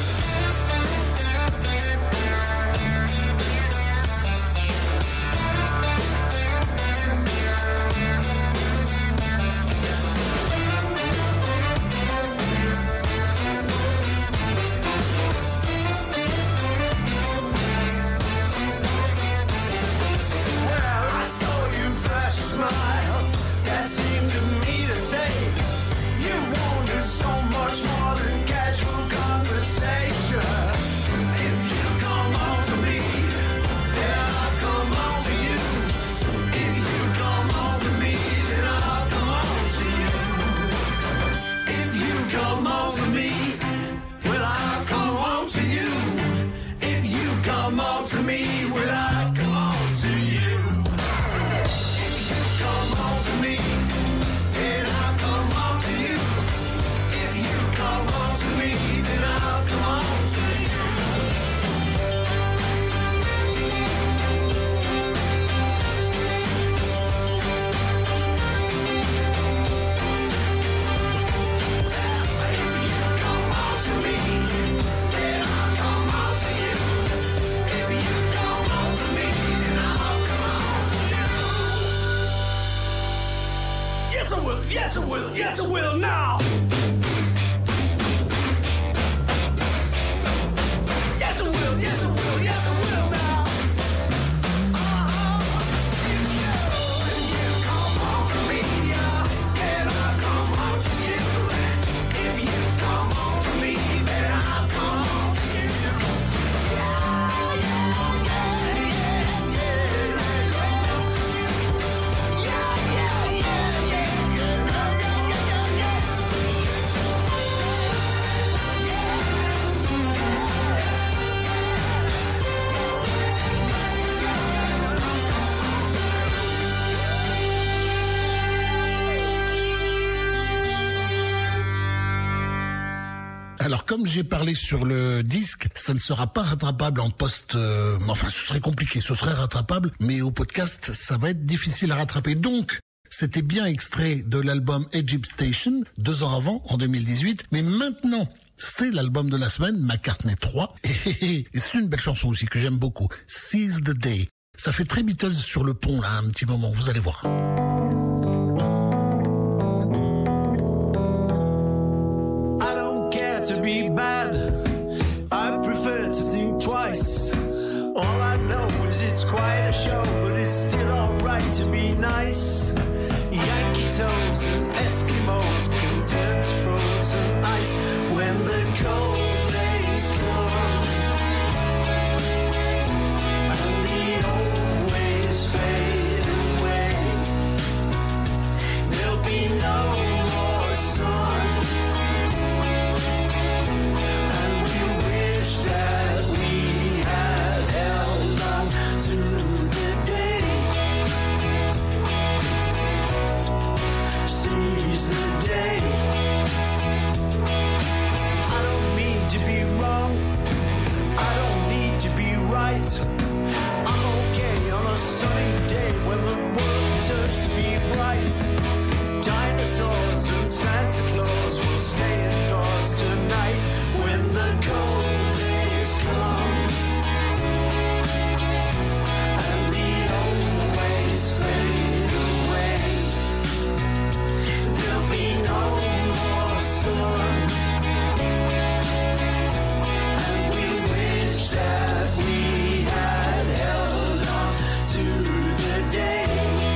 F: Well, I saw you flash a smile that seemed to me to say you wanted so much more than casual conversation. If you come on to me, then I'll come on to you. If you come on to me, then I'll come on to you. If you come on to me, will I come on to you? If you come on to me, will I come on to you? If you come on to me, then I'll come on to you. If you come on to me, then I'll come on to you. If you come on to me, then I'll come on to you. If you come on to me, then I'll come on to you. Yes, I will. Yes, I will. Yes, I will now. Yes, I will. Yes, I will. Yes, I will now. Uh-huh. Yeah.
A: Alors comme j'ai parlé sur le disque, ça ne sera pas rattrapable en post, euh, enfin ce serait compliqué, ce serait rattrapable, mais au podcast ça va être difficile à rattraper. Donc c'était bien extrait de l'album Egypt Station, deux ans avant, en deux mille dix-huit, mais maintenant c'est l'album de la semaine, McCartney trois, et, et c'est une belle chanson aussi que j'aime beaucoup, Seize the Day. Ça fait très Beatles sur le pont là, un petit moment, vous allez voir.
F: To be bad, I prefer to think twice. All I know is it's quite a show, but it's still alright to be nice. Yankee toes and Eskimos can turn to frozen ice when the cold days come and the old ways fade away. There'll be no more sun. That we had held on to the day. Seize the day. I don't mean to be wrong. I don't need to be right. I'm okay on a sunny day when the world deserves to be bright. Dinosaurs and Santa Claus will stay indoors tonight when the cold come and the old ways fade away. There'll be no more sun, and we wish that we had held on to the day.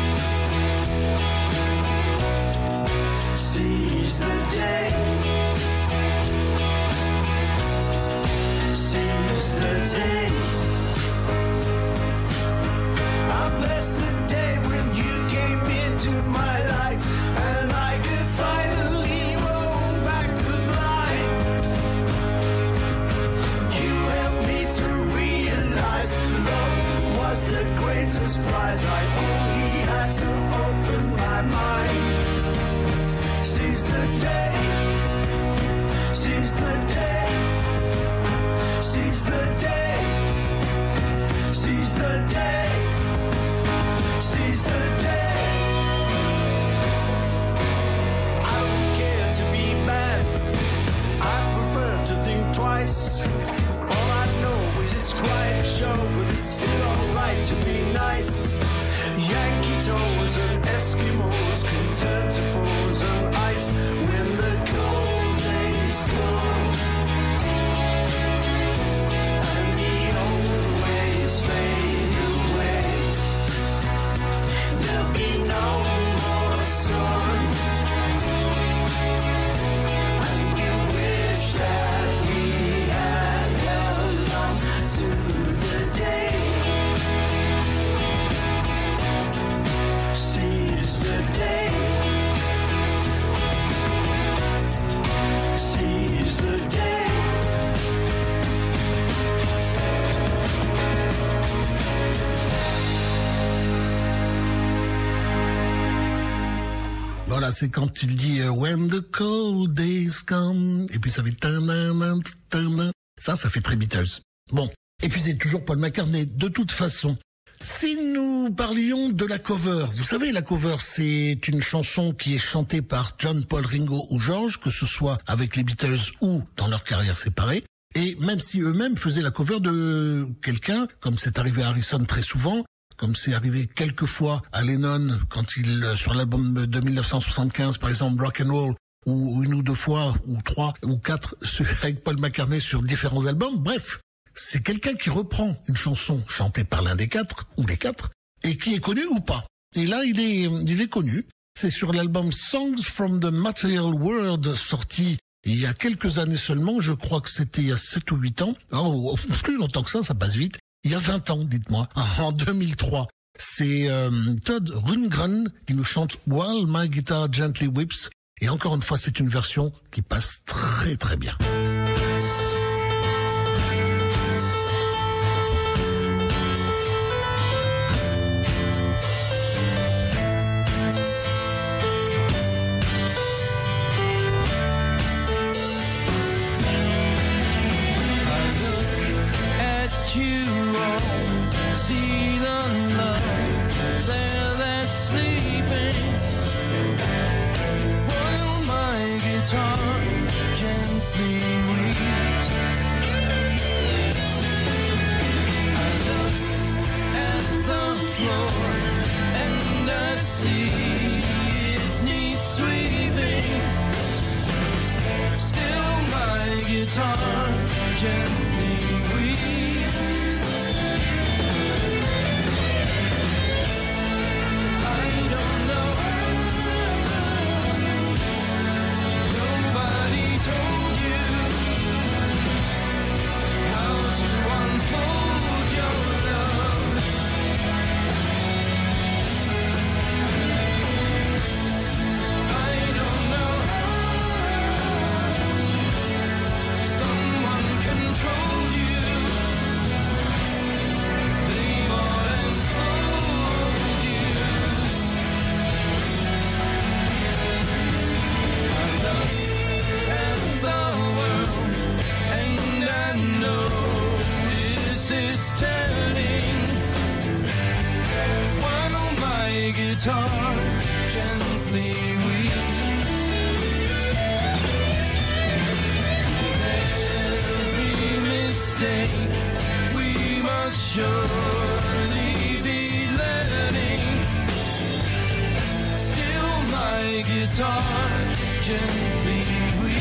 F: Seize the day. The day I bless the day when you came into my life and I could finally roll back the blind. You helped me to realize that love was the greatest prize. I only had to open my mind. Seize the day. Seize the day. Seize the day, seize the day, seize the day. I don't care to be bad, I prefer to think twice. All I know is it's quite a show, but it's still alright to be nice. Yankee toes and Eskimos can turn to frozen ice when the cold days come. Fade away. There'll be no more sun, and we wish that we had held on to the day. Seize the day. Seize the day.
A: Voilà, c'est quand il dit uh, When the cold days come, et puis ça fait tan-nan-nan, tan-nan. Ça, ça fait très Beatles. Bon, et puis c'est toujours Paul McCartney. De toute façon, si nous parlions de la cover, vous savez, la cover, c'est une chanson qui est chantée par John, Paul, Ringo ou George, que ce soit avec les Beatles ou dans leur carrière séparée. Et même si eux-mêmes faisaient la cover de quelqu'un, comme c'est arrivé à Harrison très souvent, comme c'est arrivé quelques fois à Lennon quand il, sur l'album de mille neuf cent soixante-quinze, par exemple, Rock and Roll, ou une ou deux fois, ou trois, ou quatre, avec Paul McCartney sur différents albums. Bref, c'est quelqu'un qui reprend une chanson chantée par l'un des quatre, ou les quatre, et qui est connu ou pas. Et là, il est, il est connu. C'est sur l'album Songs from the Material World, sorti il y a quelques années seulement. Je crois que c'était il y a sept ou huit ans. Oh, plus longtemps que ça, ça passe vite. Il y a vingt ans, dites-moi, en deux mille trois. C'est euh, Todd Rundgren qui nous chante While My Guitar Gently Weeps. Et encore une fois, c'est une version qui passe très très bien.
D: guitar gently weep. Every mistake we must surely be learning. Still my guitar gently weep.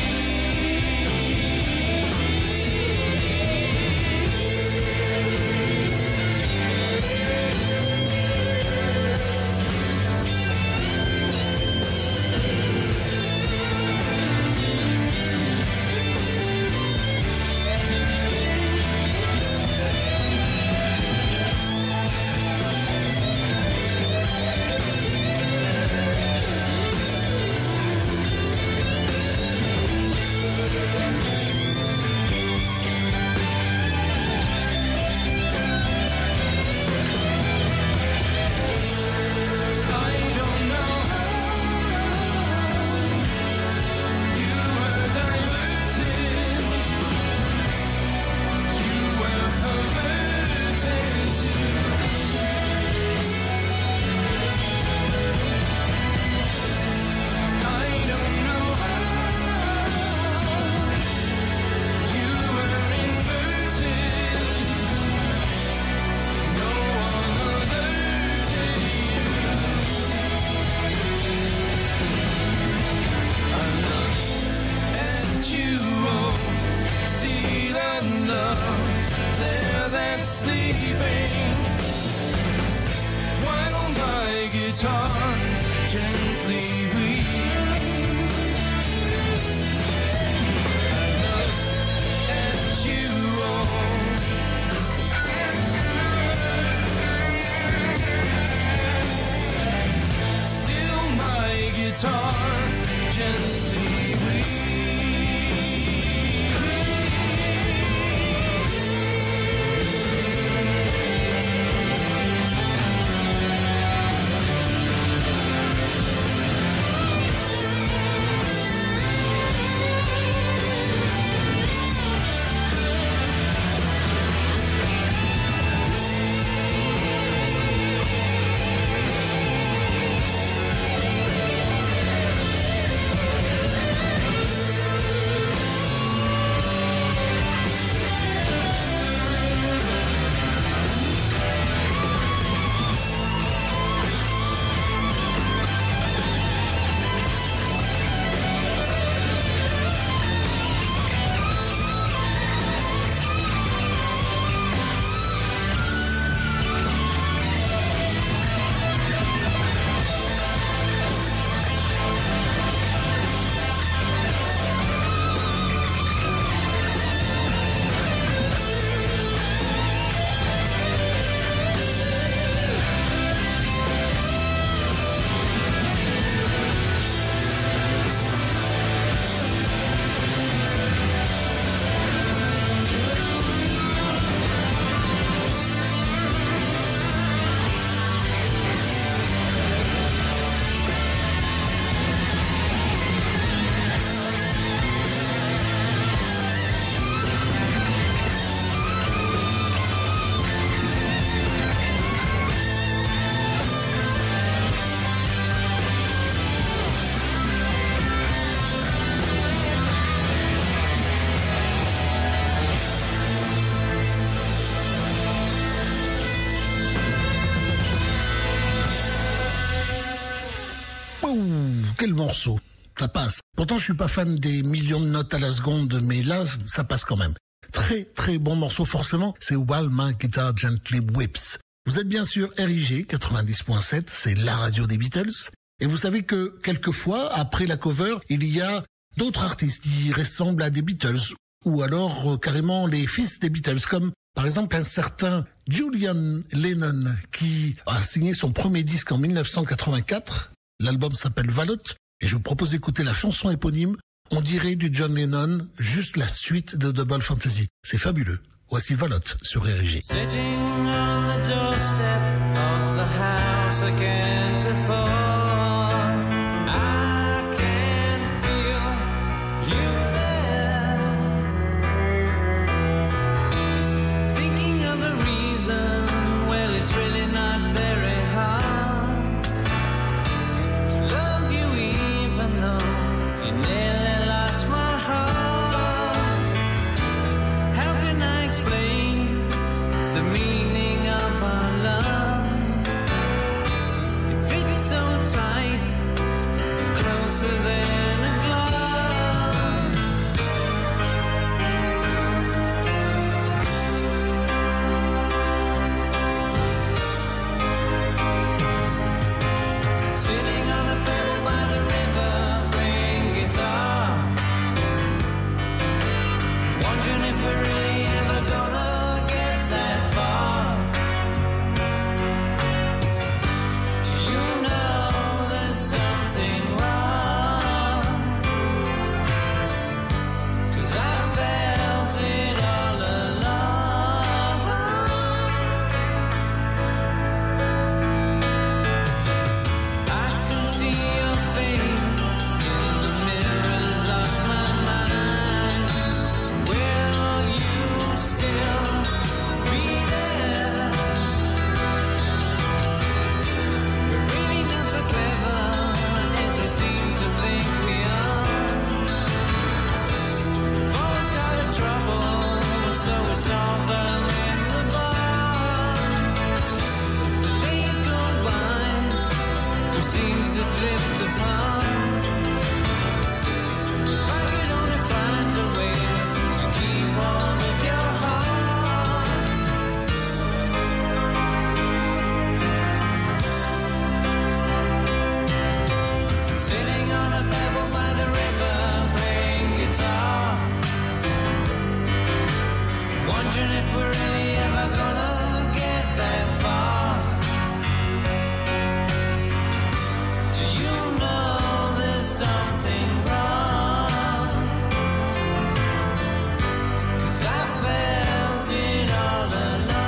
A: Quel morceau, ça passe. Pourtant, je suis pas fan des millions de notes à la seconde, mais là, ça passe quand même. Très, très bon morceau, forcément, c'est While My Guitar Gently Weeps. Vous êtes bien sûr R I G quatre-vingt-dix point sept, c'est la radio des Beatles. Et vous savez que, quelquefois, après la cover, il y a d'autres artistes qui ressemblent à des Beatles, ou alors euh, carrément les fils des Beatles, comme par exemple un certain Julian Lennon, qui a signé son premier disque en mille neuf cent quatre-vingt-quatre. L'album s'appelle Valot, et je vous propose d'écouter la chanson éponyme. On dirait du John Lennon, juste la suite de Double Fantasy. C'est fabuleux. Voici Valot sur R I G.
D: Sitting on the doorstep of the house I can't afford, I can feel you there, thinking of a reason. Well, it's really not very hard. seem to drift apart. If I could only find a way to keep hold of your heart. Sitting on a pebble by the river, playing guitar, wondering if we're really ever gonna get that far. Do you know there's something wrong? 'Cause I felt it all along.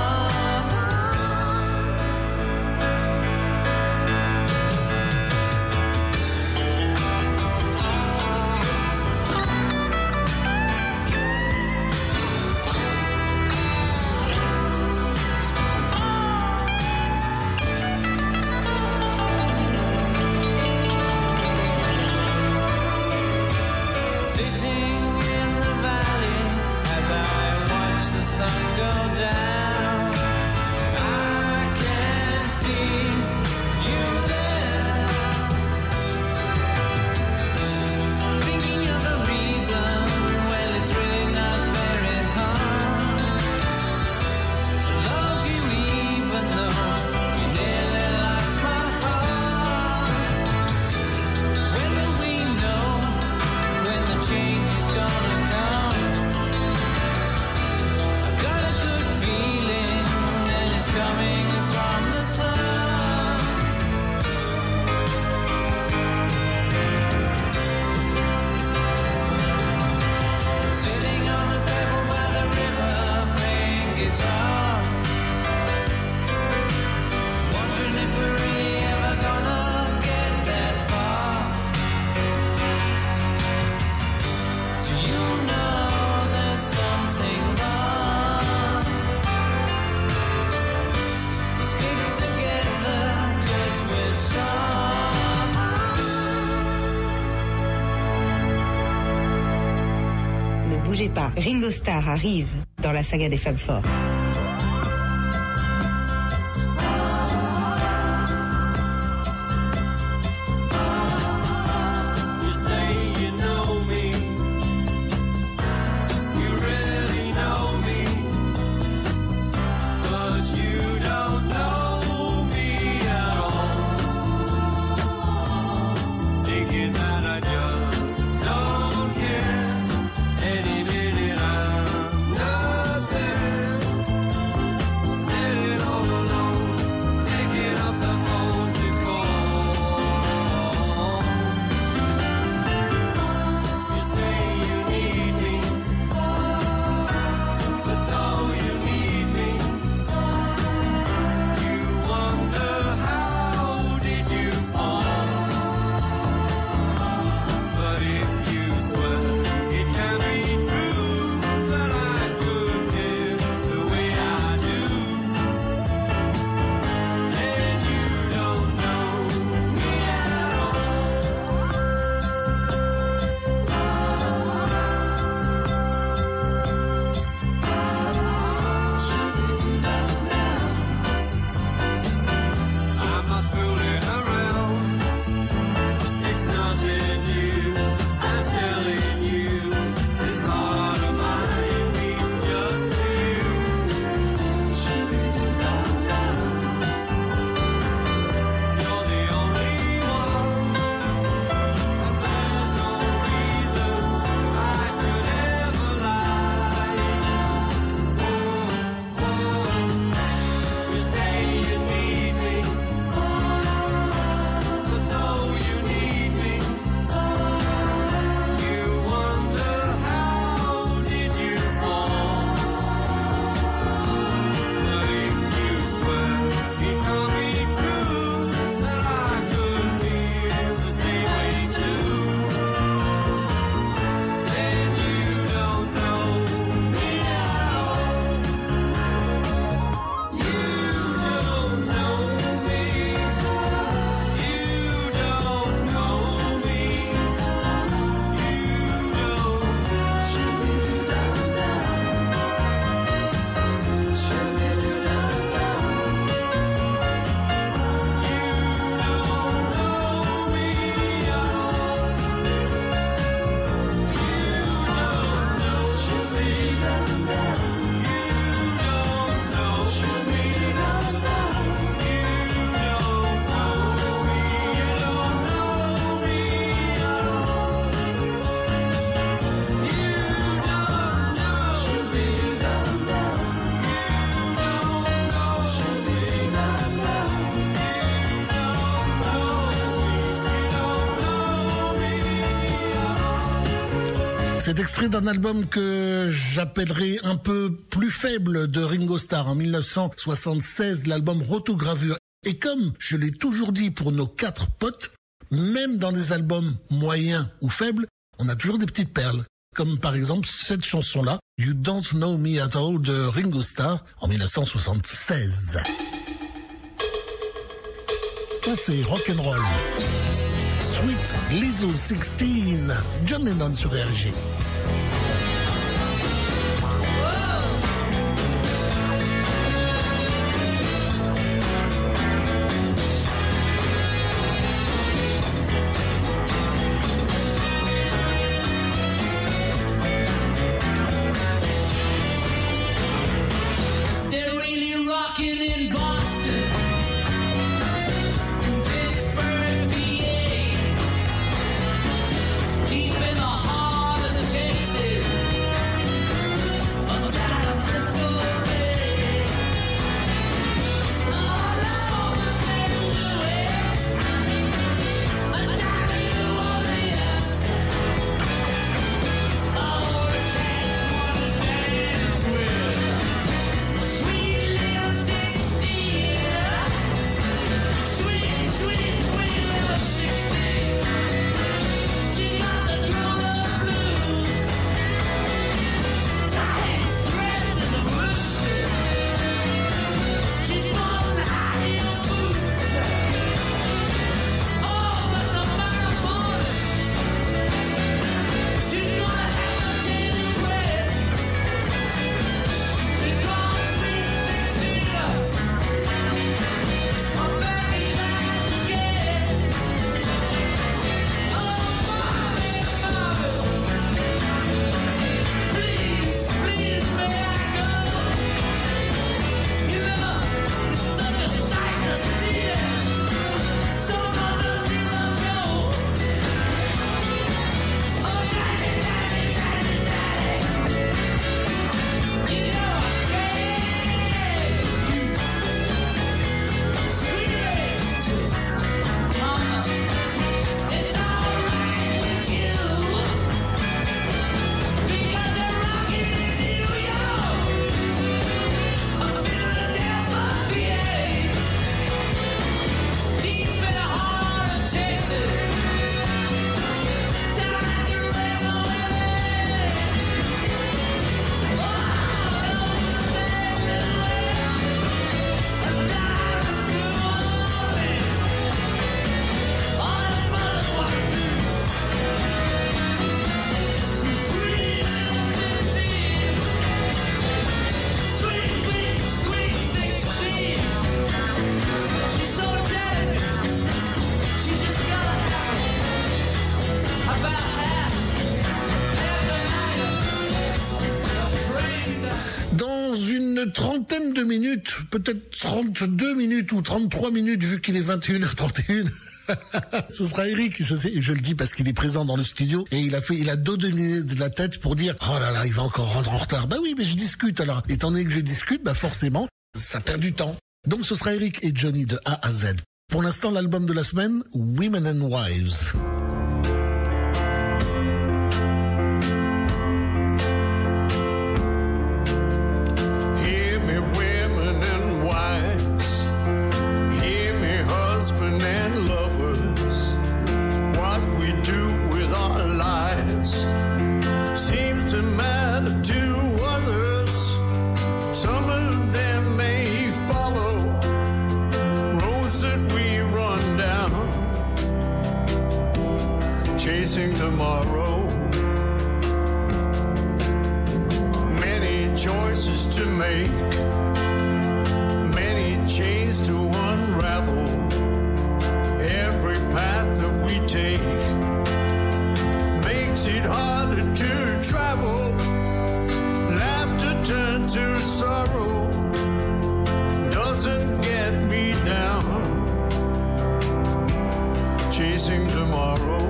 D: Sitting in the valley as I watch the sun go down, I can see you there, thinking of a reason. Well, it's really not very hard to love you even though you nearly lost my heart. When will we know when the change is gonna come? I've got a good feeling and it's coming from the sun. Sitting on the pebble by the river, playing guitar, wondering if we're really ever gonna get that far. Do you know there's something wrong? Stick together 'cause we're strong.
H: Ne bougez pas, Ringo Starr arrive dans la saga des femmes fortes.
E: You say you know me, you really know me, but you don't know me at all. Thinking that I just don't care, any minute I'm not there.
A: C'est extrait d'un album que j'appellerais un peu plus faible de Ringo Starr en mille neuf cent soixante-seize, l'album Rotogravure. Et comme je l'ai toujours dit pour nos quatre potes, même dans des albums moyens ou faibles, on a toujours des petites perles. Comme par exemple cette chanson-là, You Don't Know Me At All de Ringo Starr en mille neuf cent soixante-seize. Ça c'est rock'n'roll. Sweet Little sixteen, John Lennon sur R G. Trentaine de minutes, peut-être trente-deux minutes ou trente-trois minutes vu qu'il est vingt et une heures trente et une. Ce sera Eric, je sais, je le dis parce qu'il est présent dans le studio et il a fait, il a donné de la tête pour dire oh là là, il va encore rentrer en retard. Bah oui, mais je discute alors. Étant donné que je discute, bah forcément, ça perd du temps. Donc ce sera Eric et Johnny de A à Z. Pour l'instant, l'album de la semaine, Women and Wives.
F: Tomorrow, many choices to make, many chains to unravel. Every path that we take makes it harder to travel. Laughter turned to sorrow doesn't get me down. Chasing tomorrow.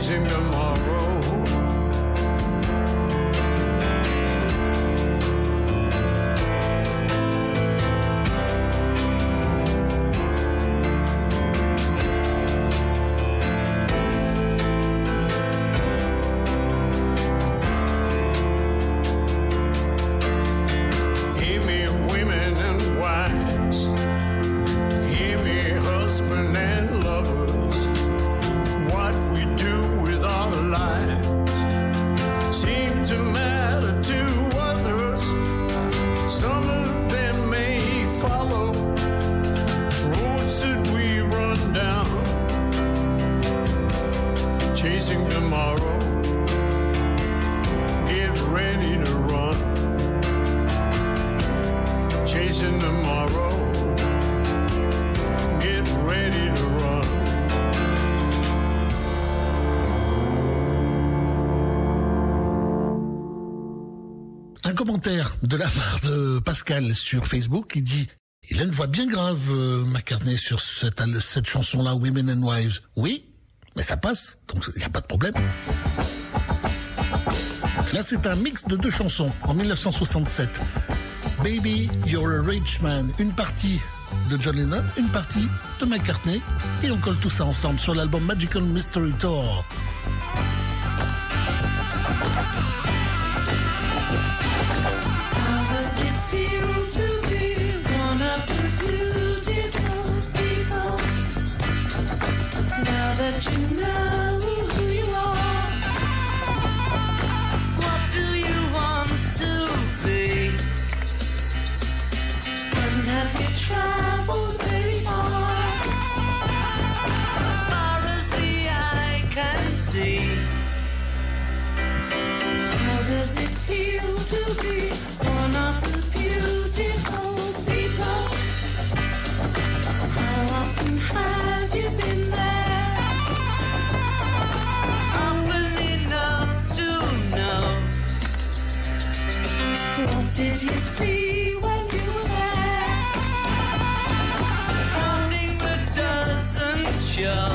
E: chasing tomorrow. Hear me, women and wives. Hear me, husband and lovers. What we do with our lives seems to matter to others. Some of them may follow roads that we run down, chasing tomorrow. Get ready to run, chasing tomorrow. Get ready to run.
A: Un commentaire de la part de Pascal sur Facebook qui dit « Il a une voix bien grave, euh, McCartney, sur cette, cette chanson-là, Women and Wives. » Oui, mais ça passe, donc il n'y a pas de problème. Là, c'est un mix de deux chansons en mille neuf cent soixante-sept. Baby, You're a Rich Man, une partie de John Lennon, une partie de McCartney, et on colle tout ça ensemble sur l'album Magical Mystery Tour.
F: How does it feel to be one of the beautiful people? Now that you know who you are, what do you want to be? And have you traveled very far? Far as the eye can see. How does it feel to be one of the beautiful people? How often have you been there? Often enough to know. What did you see when you were there? Nothing that doesn't show.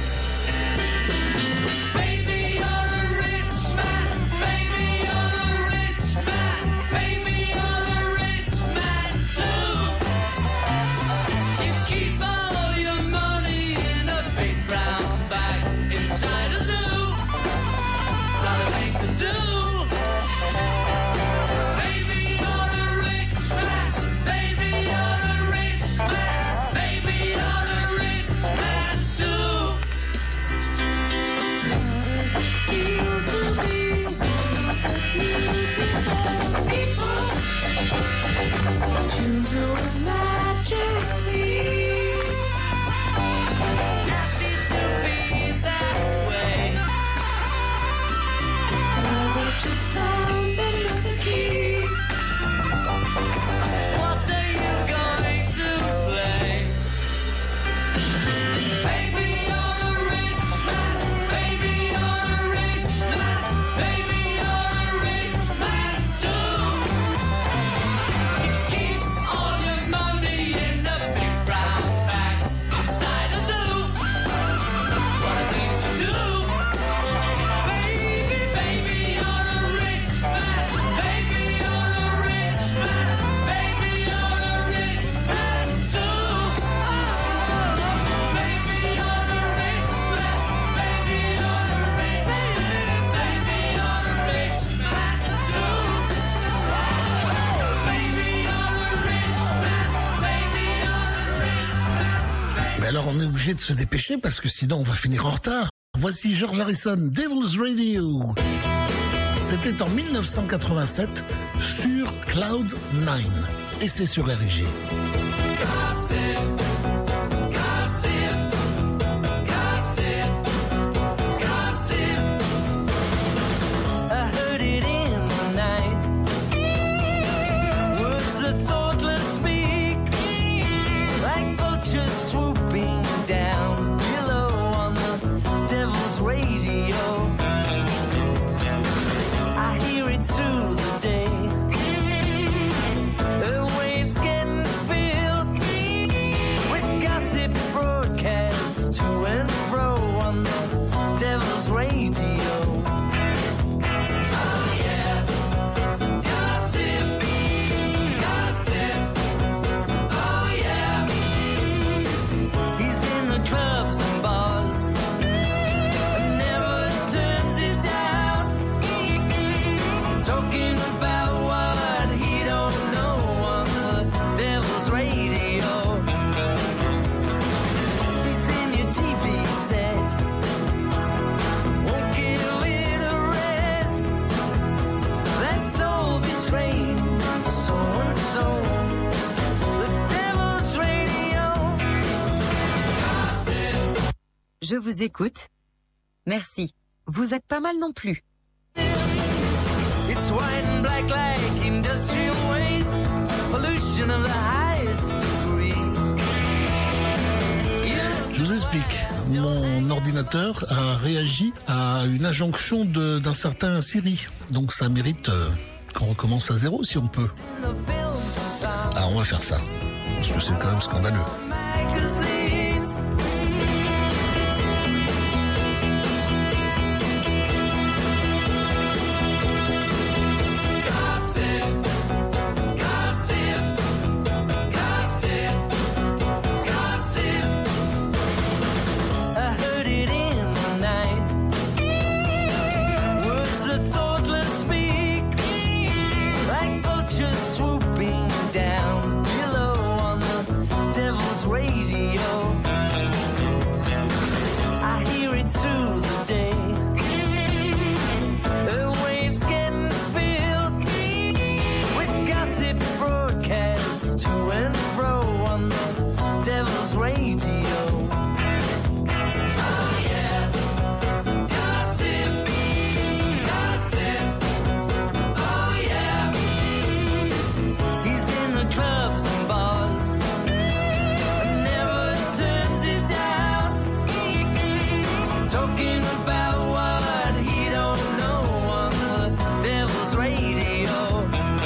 F: Baby, you're a rich man. Baby, you're a rich man. Baby, you're a rich man too. You keep all your money in a big brown bag inside a zoo. Not a thing to do. Baby, you're a rich man. Baby, you're a rich man. Baby, you're a rich man too. Feel to be beautiful people. Choose your naturally. Happy to be that way. Now that you found another key, what are you going to play? Baby, you're a rich man. Baby, you're a rich man. Baby, you're a rich man too. You keep all your money in a big brown bag inside a zoo. What a thing to do. Baby, baby, you're a rich man. Baby, you're a rich man. Baby, you're a rich man too. Baby, you're a rich man. Baby, you're a rich man. Baby, you're a rich man too. Baby, you're a rich man. Baby, you're a rich man.
A: Mais alors on est obligé de se dépêcher parce que sinon on va finir en retard. Voici George Harrison, Devil's Radio. C'était en mille neuf cent quatre-vingt-sept sur Cloud nine. Et c'est sur R G.
D: I heard it in the night. Words that thoughtless speak, like vultures swooping down below on the devil's radio. I hear it through the day. The waves getting filled with gossip broadcast to and fro on the Devil's Radio. Oh yeah, gossip, gossip. Oh yeah, he's in the clubs and bars and never turns it down. Talking about what he don't know on the Devil's Radio. He's in your T V set, won't give it a rest. That soul betrayed, so and so. The Devil's Radio. Gossip.
J: Je vous écoute. Merci. Vous êtes pas mal non plus.
D: It's white and black like industrial waste, pollution of the highest degree.
A: Je vous explique. Mon ordinateur a réagi à une injonction de- d'un certain Siri. Donc ça mérite euh, qu'on recommence à zéro si on peut. Ah, on va faire ça. Parce que c'est quand même scandaleux.
D: Magazines. Gossip, gossip, gossip, gossip. I heard it in the night. Words that thoughtless speak, like vultures swooping down below on the Devil's Radio. I hear it through the day. The waves getting filled with gossip broadcasts to and fro on the Devil's Radio. Oh yeah, gossip, gossip. Oh yeah, he's in the clubs and bars and never turns it down. Talking about what he don't know on the Devil's Radio.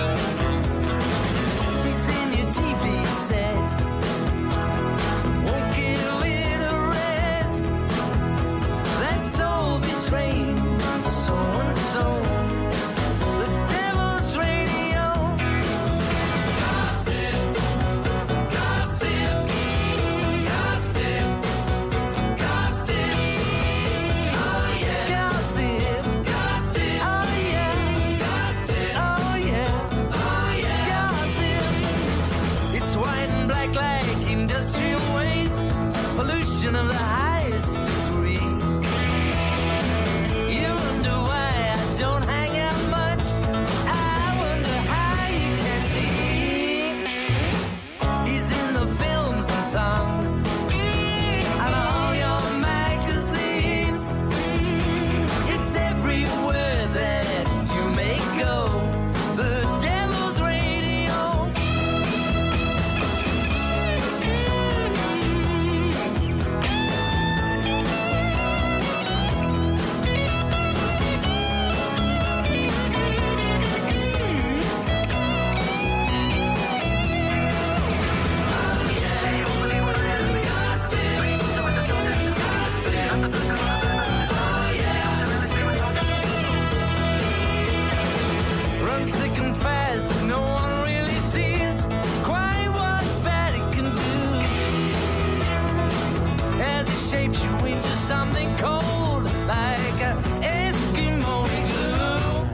D: He's in your T V set, won't give it a rest. That soul betrayed, so and so. The Devil's Radio. Gossip, gossip, gossip, gossip. Oh yeah, gossip, gossip. Oh yeah, gossip. Oh yeah, oh yeah, gossip. It's white and black like industrial waste, pollution of the highest degree. You wonder why I don't hang out much. I wonder how you can see. He's in the films and songs and all your magazines. It's everywhere that you may go. The Devil's Radio. Runs thick and fast, no one really sees quite what bad it can do. As it shapes you into something cold, like a Eskimo glue.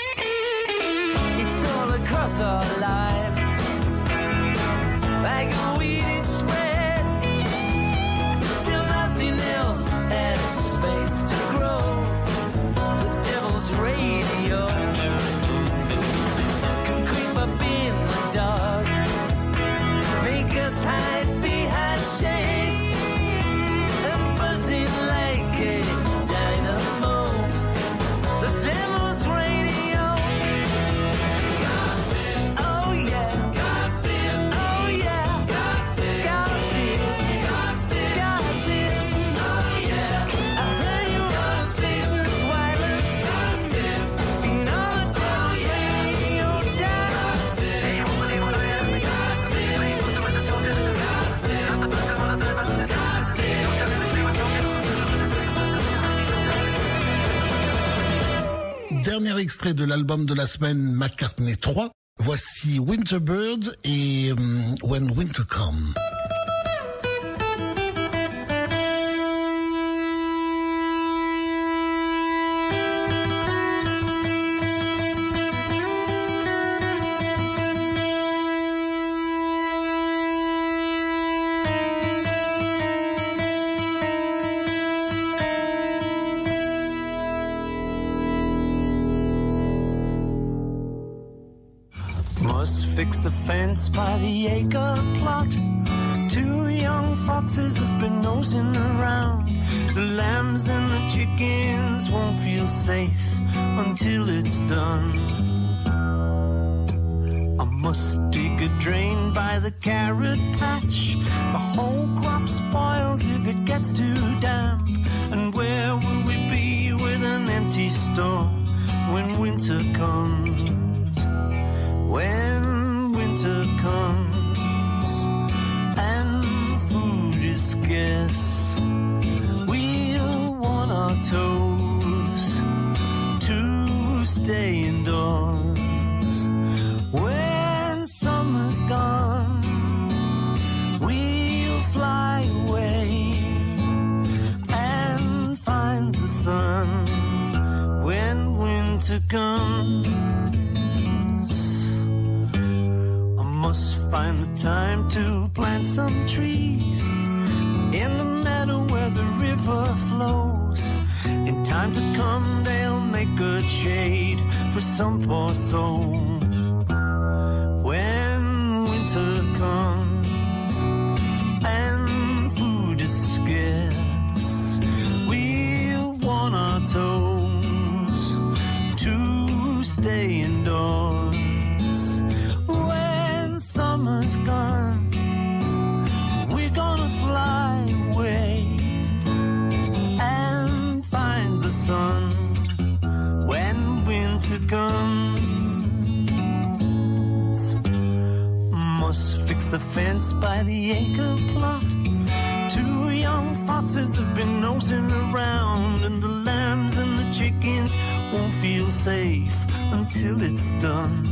D: It's all across our lives, like a weed it spread, till nothing else has space to grow. The Devil's Radio can creep up in the dark, make us hide behind shades, and buzzing like a dynamo. The Devil's Radio. Gossip, oh yeah, gossip, oh yeah, gossip.
A: dernier extrait de l'album de la semaine McCartney trois. Voici Winterbird et um, When Winter Comes.
F: Fix the fence by the acre plot. Two young foxes have been nosing around. The lambs and the chickens won't feel safe until it's done. I must dig a drain by the carrot patch. The whole crop spoils if it gets too damp. And where will we be with an empty store when winter comes? When winter comes and food is scarce, we'll want our toes to stay indoors. When summer's gone, we'll fly away and find the sun when winter comes. Must find the time to plant some trees in the meadow where the river flows. In time to come they'll make good shade for some poor soul. When winter comes and food is scarce, we'll want our toes to stay indoors. Summer's gone, we're gonna fly away and find the sun when winter comes. Must fix the fence by the acre plot. Two young foxes have been nosing around, and the lambs and the chickens won't feel safe until it's done.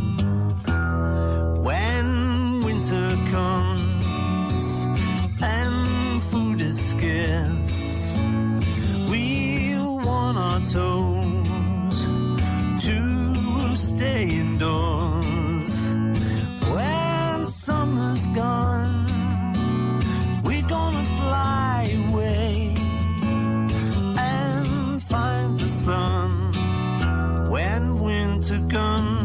F: When winter comes and food is scarce, we'll want our toes to stay indoors. When summer's gone, we're gonna fly away and find the sun when winter comes.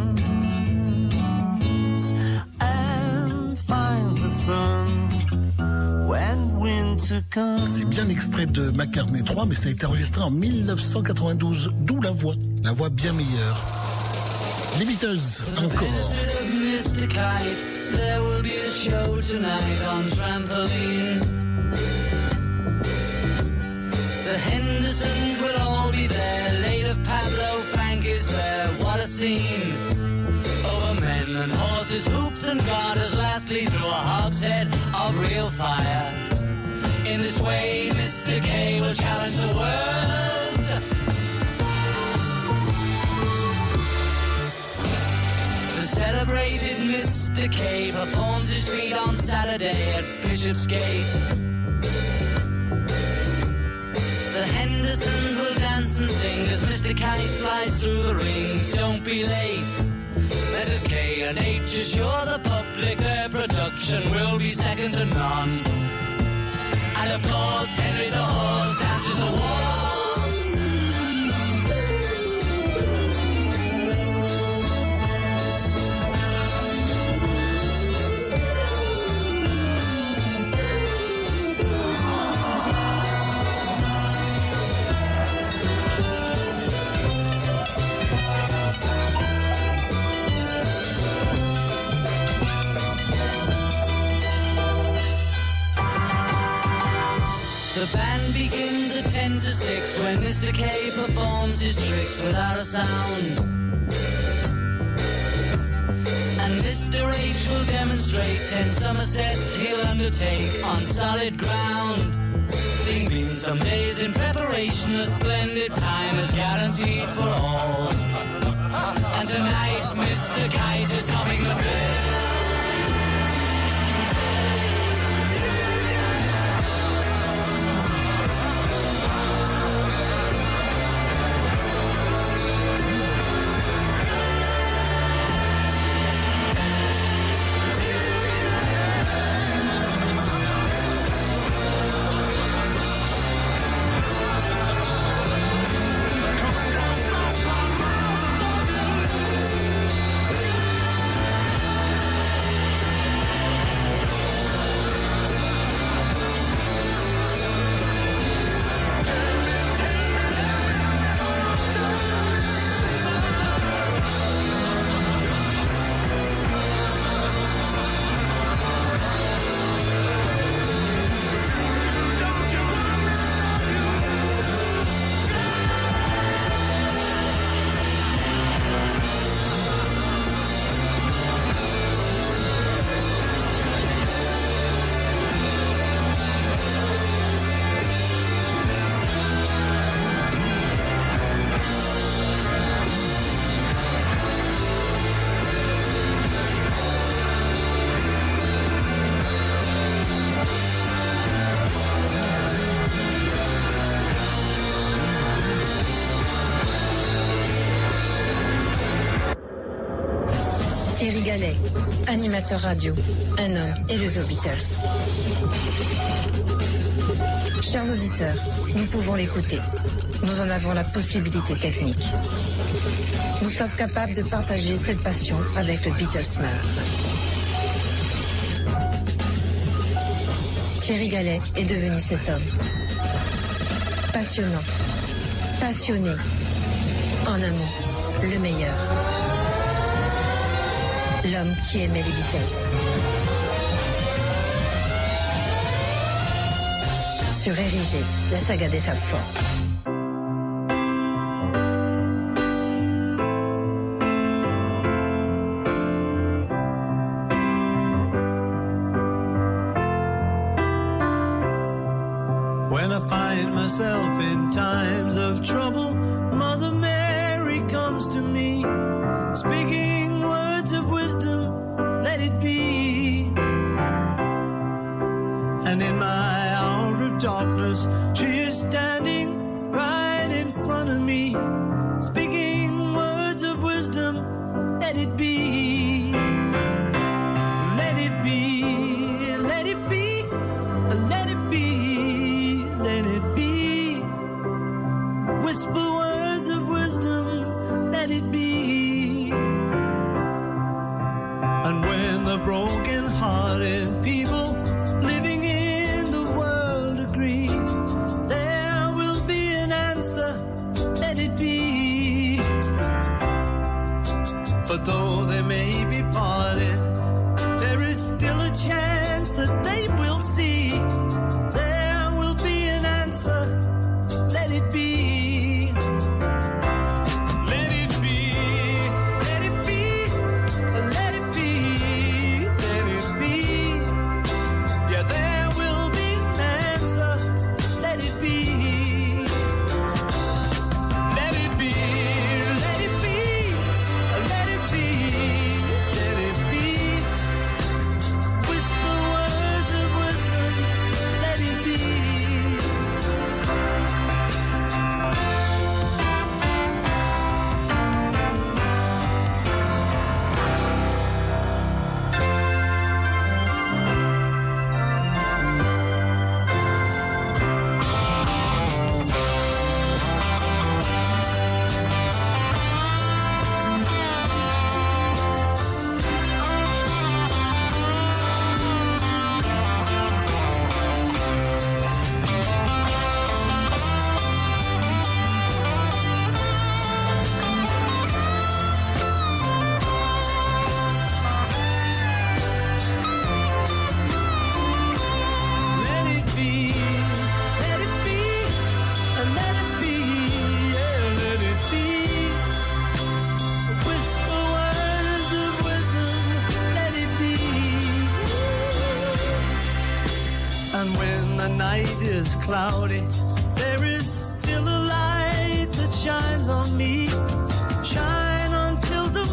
A: C'est bien extrait de McCartney trois, mais ça a été enregistré en mille neuf cent quatre-vingt-douze, d'où la voix, la voix bien meilleure. Les Beatles, encore.
D: There will be a show tonight on trampoline. The Hendersons will all be there. Late of Pablo, Frank is there. What a scene! Over men and horses, hoops and garters. Lastly, through a hogshead of real fire. In this way, Mister K will challenge the world. The celebrated Mister K performs his feat on Saturday at Bishopsgate. The Hendersons will dance and sing as Mister K flies through the ring. Don't be late. Letters K and H assure the public their production will be second to none. And of course, Henry the Horse dances the waltz. The band begins at ten to six when Mister K performs his tricks without a sound. And Mister H will demonstrate ten Somersets he'll undertake on solid ground. Thing being some days in preparation, a splendid time is guaranteed for all. tonight, Mister Kite is topping the bill.
K: Thierry Gallet, animateur radio, un homme et le The Beatles. Chers auditeurs, nous pouvons l'écouter. Nous en avons la possibilité technique. Nous sommes capables de partager cette passion avec le Beatlesman. Thierry Gallet est devenu cet homme. Passionnant, passionné, en un mot, le meilleur. L'homme qui aimait les Beatles. Sur R I G, la saga des Fab Four.
F: When I find myself in times of trouble, Mother Mary comes to me, speaking words of wisdom, let it be. And in my hour of darkness, she is standing right in front of me, speaking words of wisdom, let it be. Let it be, let it be, let it be, let it be. Whisper words of wisdom, let it be. And when the broken-hearted people living in the world agree, there will be an answer, let it be. For though they may be parted, there is still a chance that they will see. There will be an answer, let it be. Let it be, let it be, let it be, let it be. Yeah, there will be an answer, let it be. Let it be, let it be, let it be, let it be. Whisper words of wisdom, let it be. Let it be, let it be, let it be, yeah, let it be. Whisper words of wisdom, let it be. And when the night is cloudy, there is still a light that shines on me. Shine until tomorrow.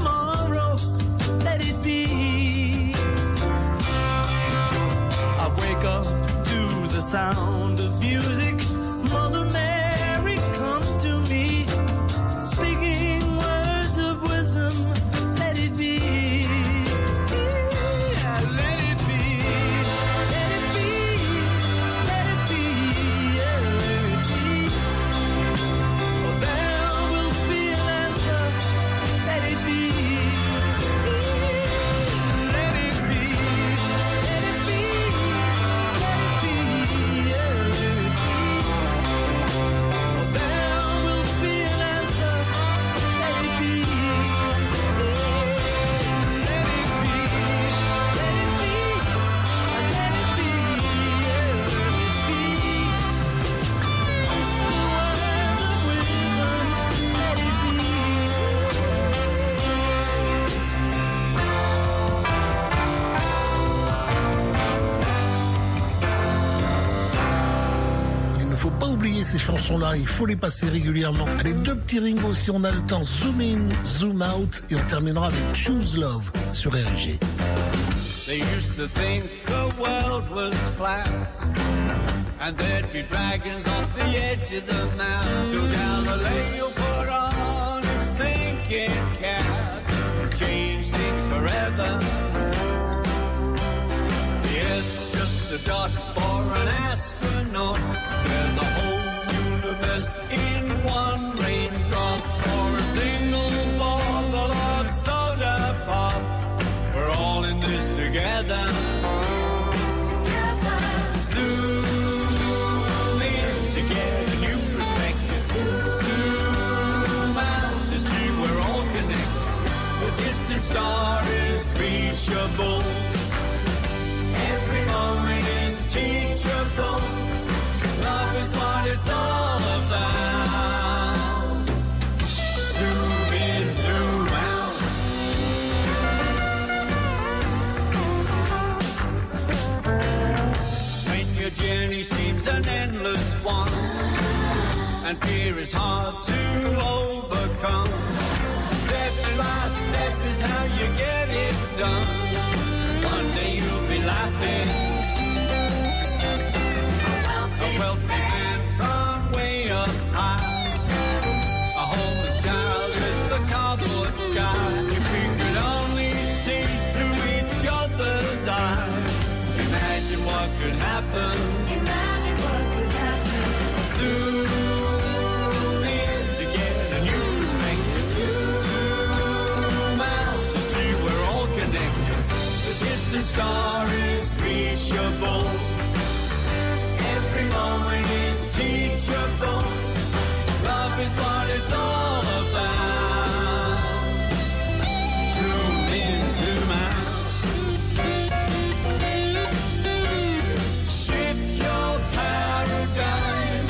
A: ces chansons-là, il faut les passer régulièrement. Allez, deux petits Ringo si on a le temps. Zoom in, zoom out, et on terminera avec Choose Love sur R G.
E: They used to think the world was flat, and there'd be dragons off the edge of the map, till Galileo put on his thinking cap and changed things forever. Yes, just a dot for an astronaut. There's a whole universe in one raindrop, or a single bubble of soda pop. We're all in this together. Zoom in to get a new perspective. Zoom out to see we're all connected. The distant star is reachable. Every moment is teachable. Love is what it's all about. Zoom in, zoom out. When your journey seems an endless one, and fear is hard to overcome, step by step is how you get it done. One day you'll be laughing. A wealthy man from way up high, a homeless child with a cardboard sky. If we could only see through each other's eyes, imagine what could happen. Imagine what could happen. Zoom in to get a new perspective. Zoom out to see we're all connected. The distant star is reachable. Every moment is teachable. Love is what it's all about. Zoom in, zoom out. Shift your paradigm.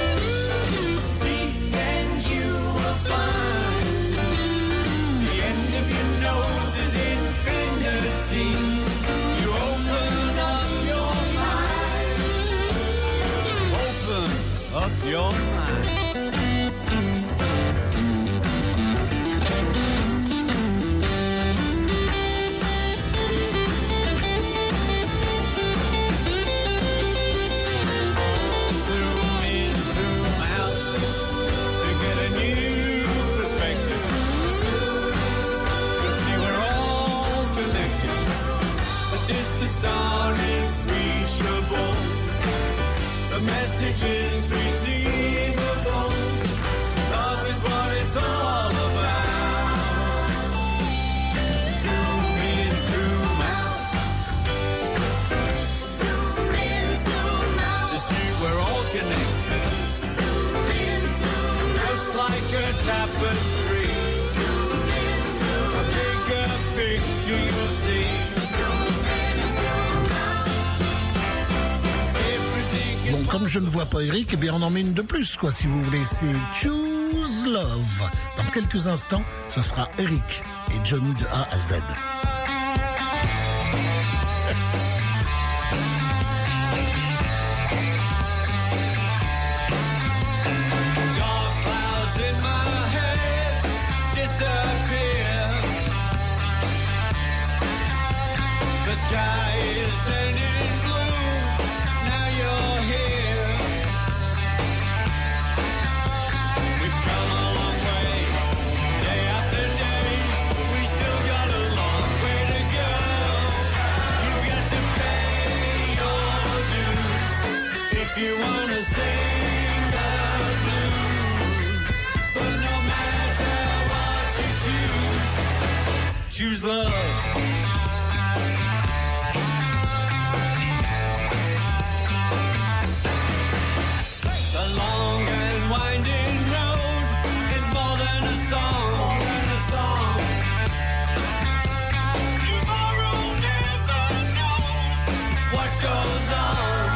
E: See and you will find the end of your nose is infinity. You open up your mind. Open up your mind. Zoom in, zoom out to get a new perspective. You'll see we're all connected. The distant star is reachable. The message is receivable. Love is what it's all about. Zoom in, zoom out. Zoom in, zoom out. To see we're all connected. Zoom in, zoom out. Just like a tapestry. Zoom in, zoom out. A bigger picture you'll see. Zoom in, zoom out. Everything is
A: Bon, comme je ne vois pas Eric, eh bien on en met une de plus, quoi, si vous voulez. C'est Choose Love. Dans quelques instants, ce sera Eric et Johnny de A à Z.
E: dark clouds in my head disappear. The sky is turning blue. Now you're here. We've come a long way, day after day. We still got a long way to go. You got to pay your dues if you wanna sing the blues. But no matter what you choose, choose love. The long and winding road is more than a song. Tomorrow never knows what goes on.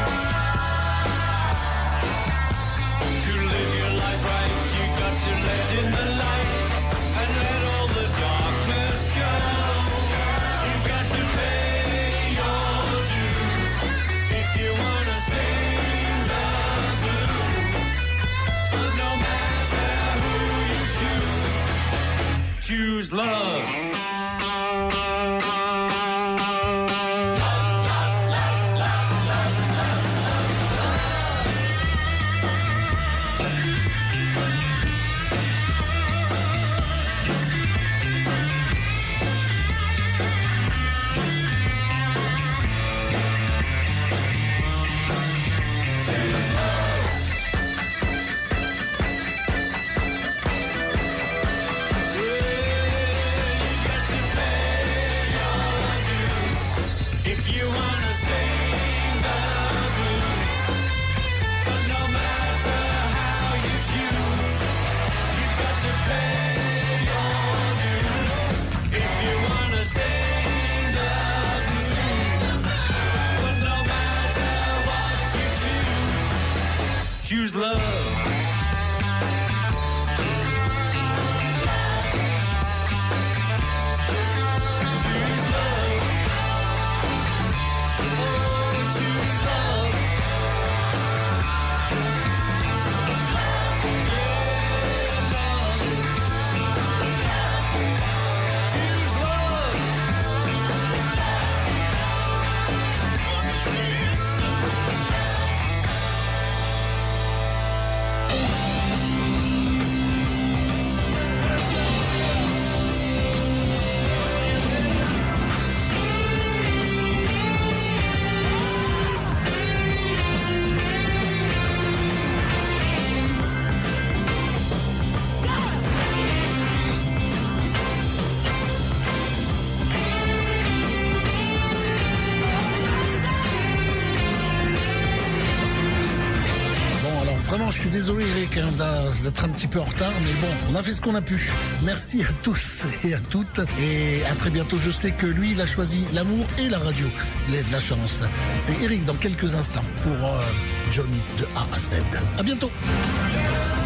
E: To live your life right, you got to let in the light and let all the darkness go. choose love. Choose love.
A: Vraiment, je suis désolé Eric hein, d'être un petit peu en retard, mais bon, on a fait ce qu'on a pu. Merci à tous et à toutes, et à très bientôt. Je sais que lui, il a choisi l'amour et la radio. Il a de la chance. C'est Eric dans quelques instants pour euh, Johnny de A à Z. À bientôt.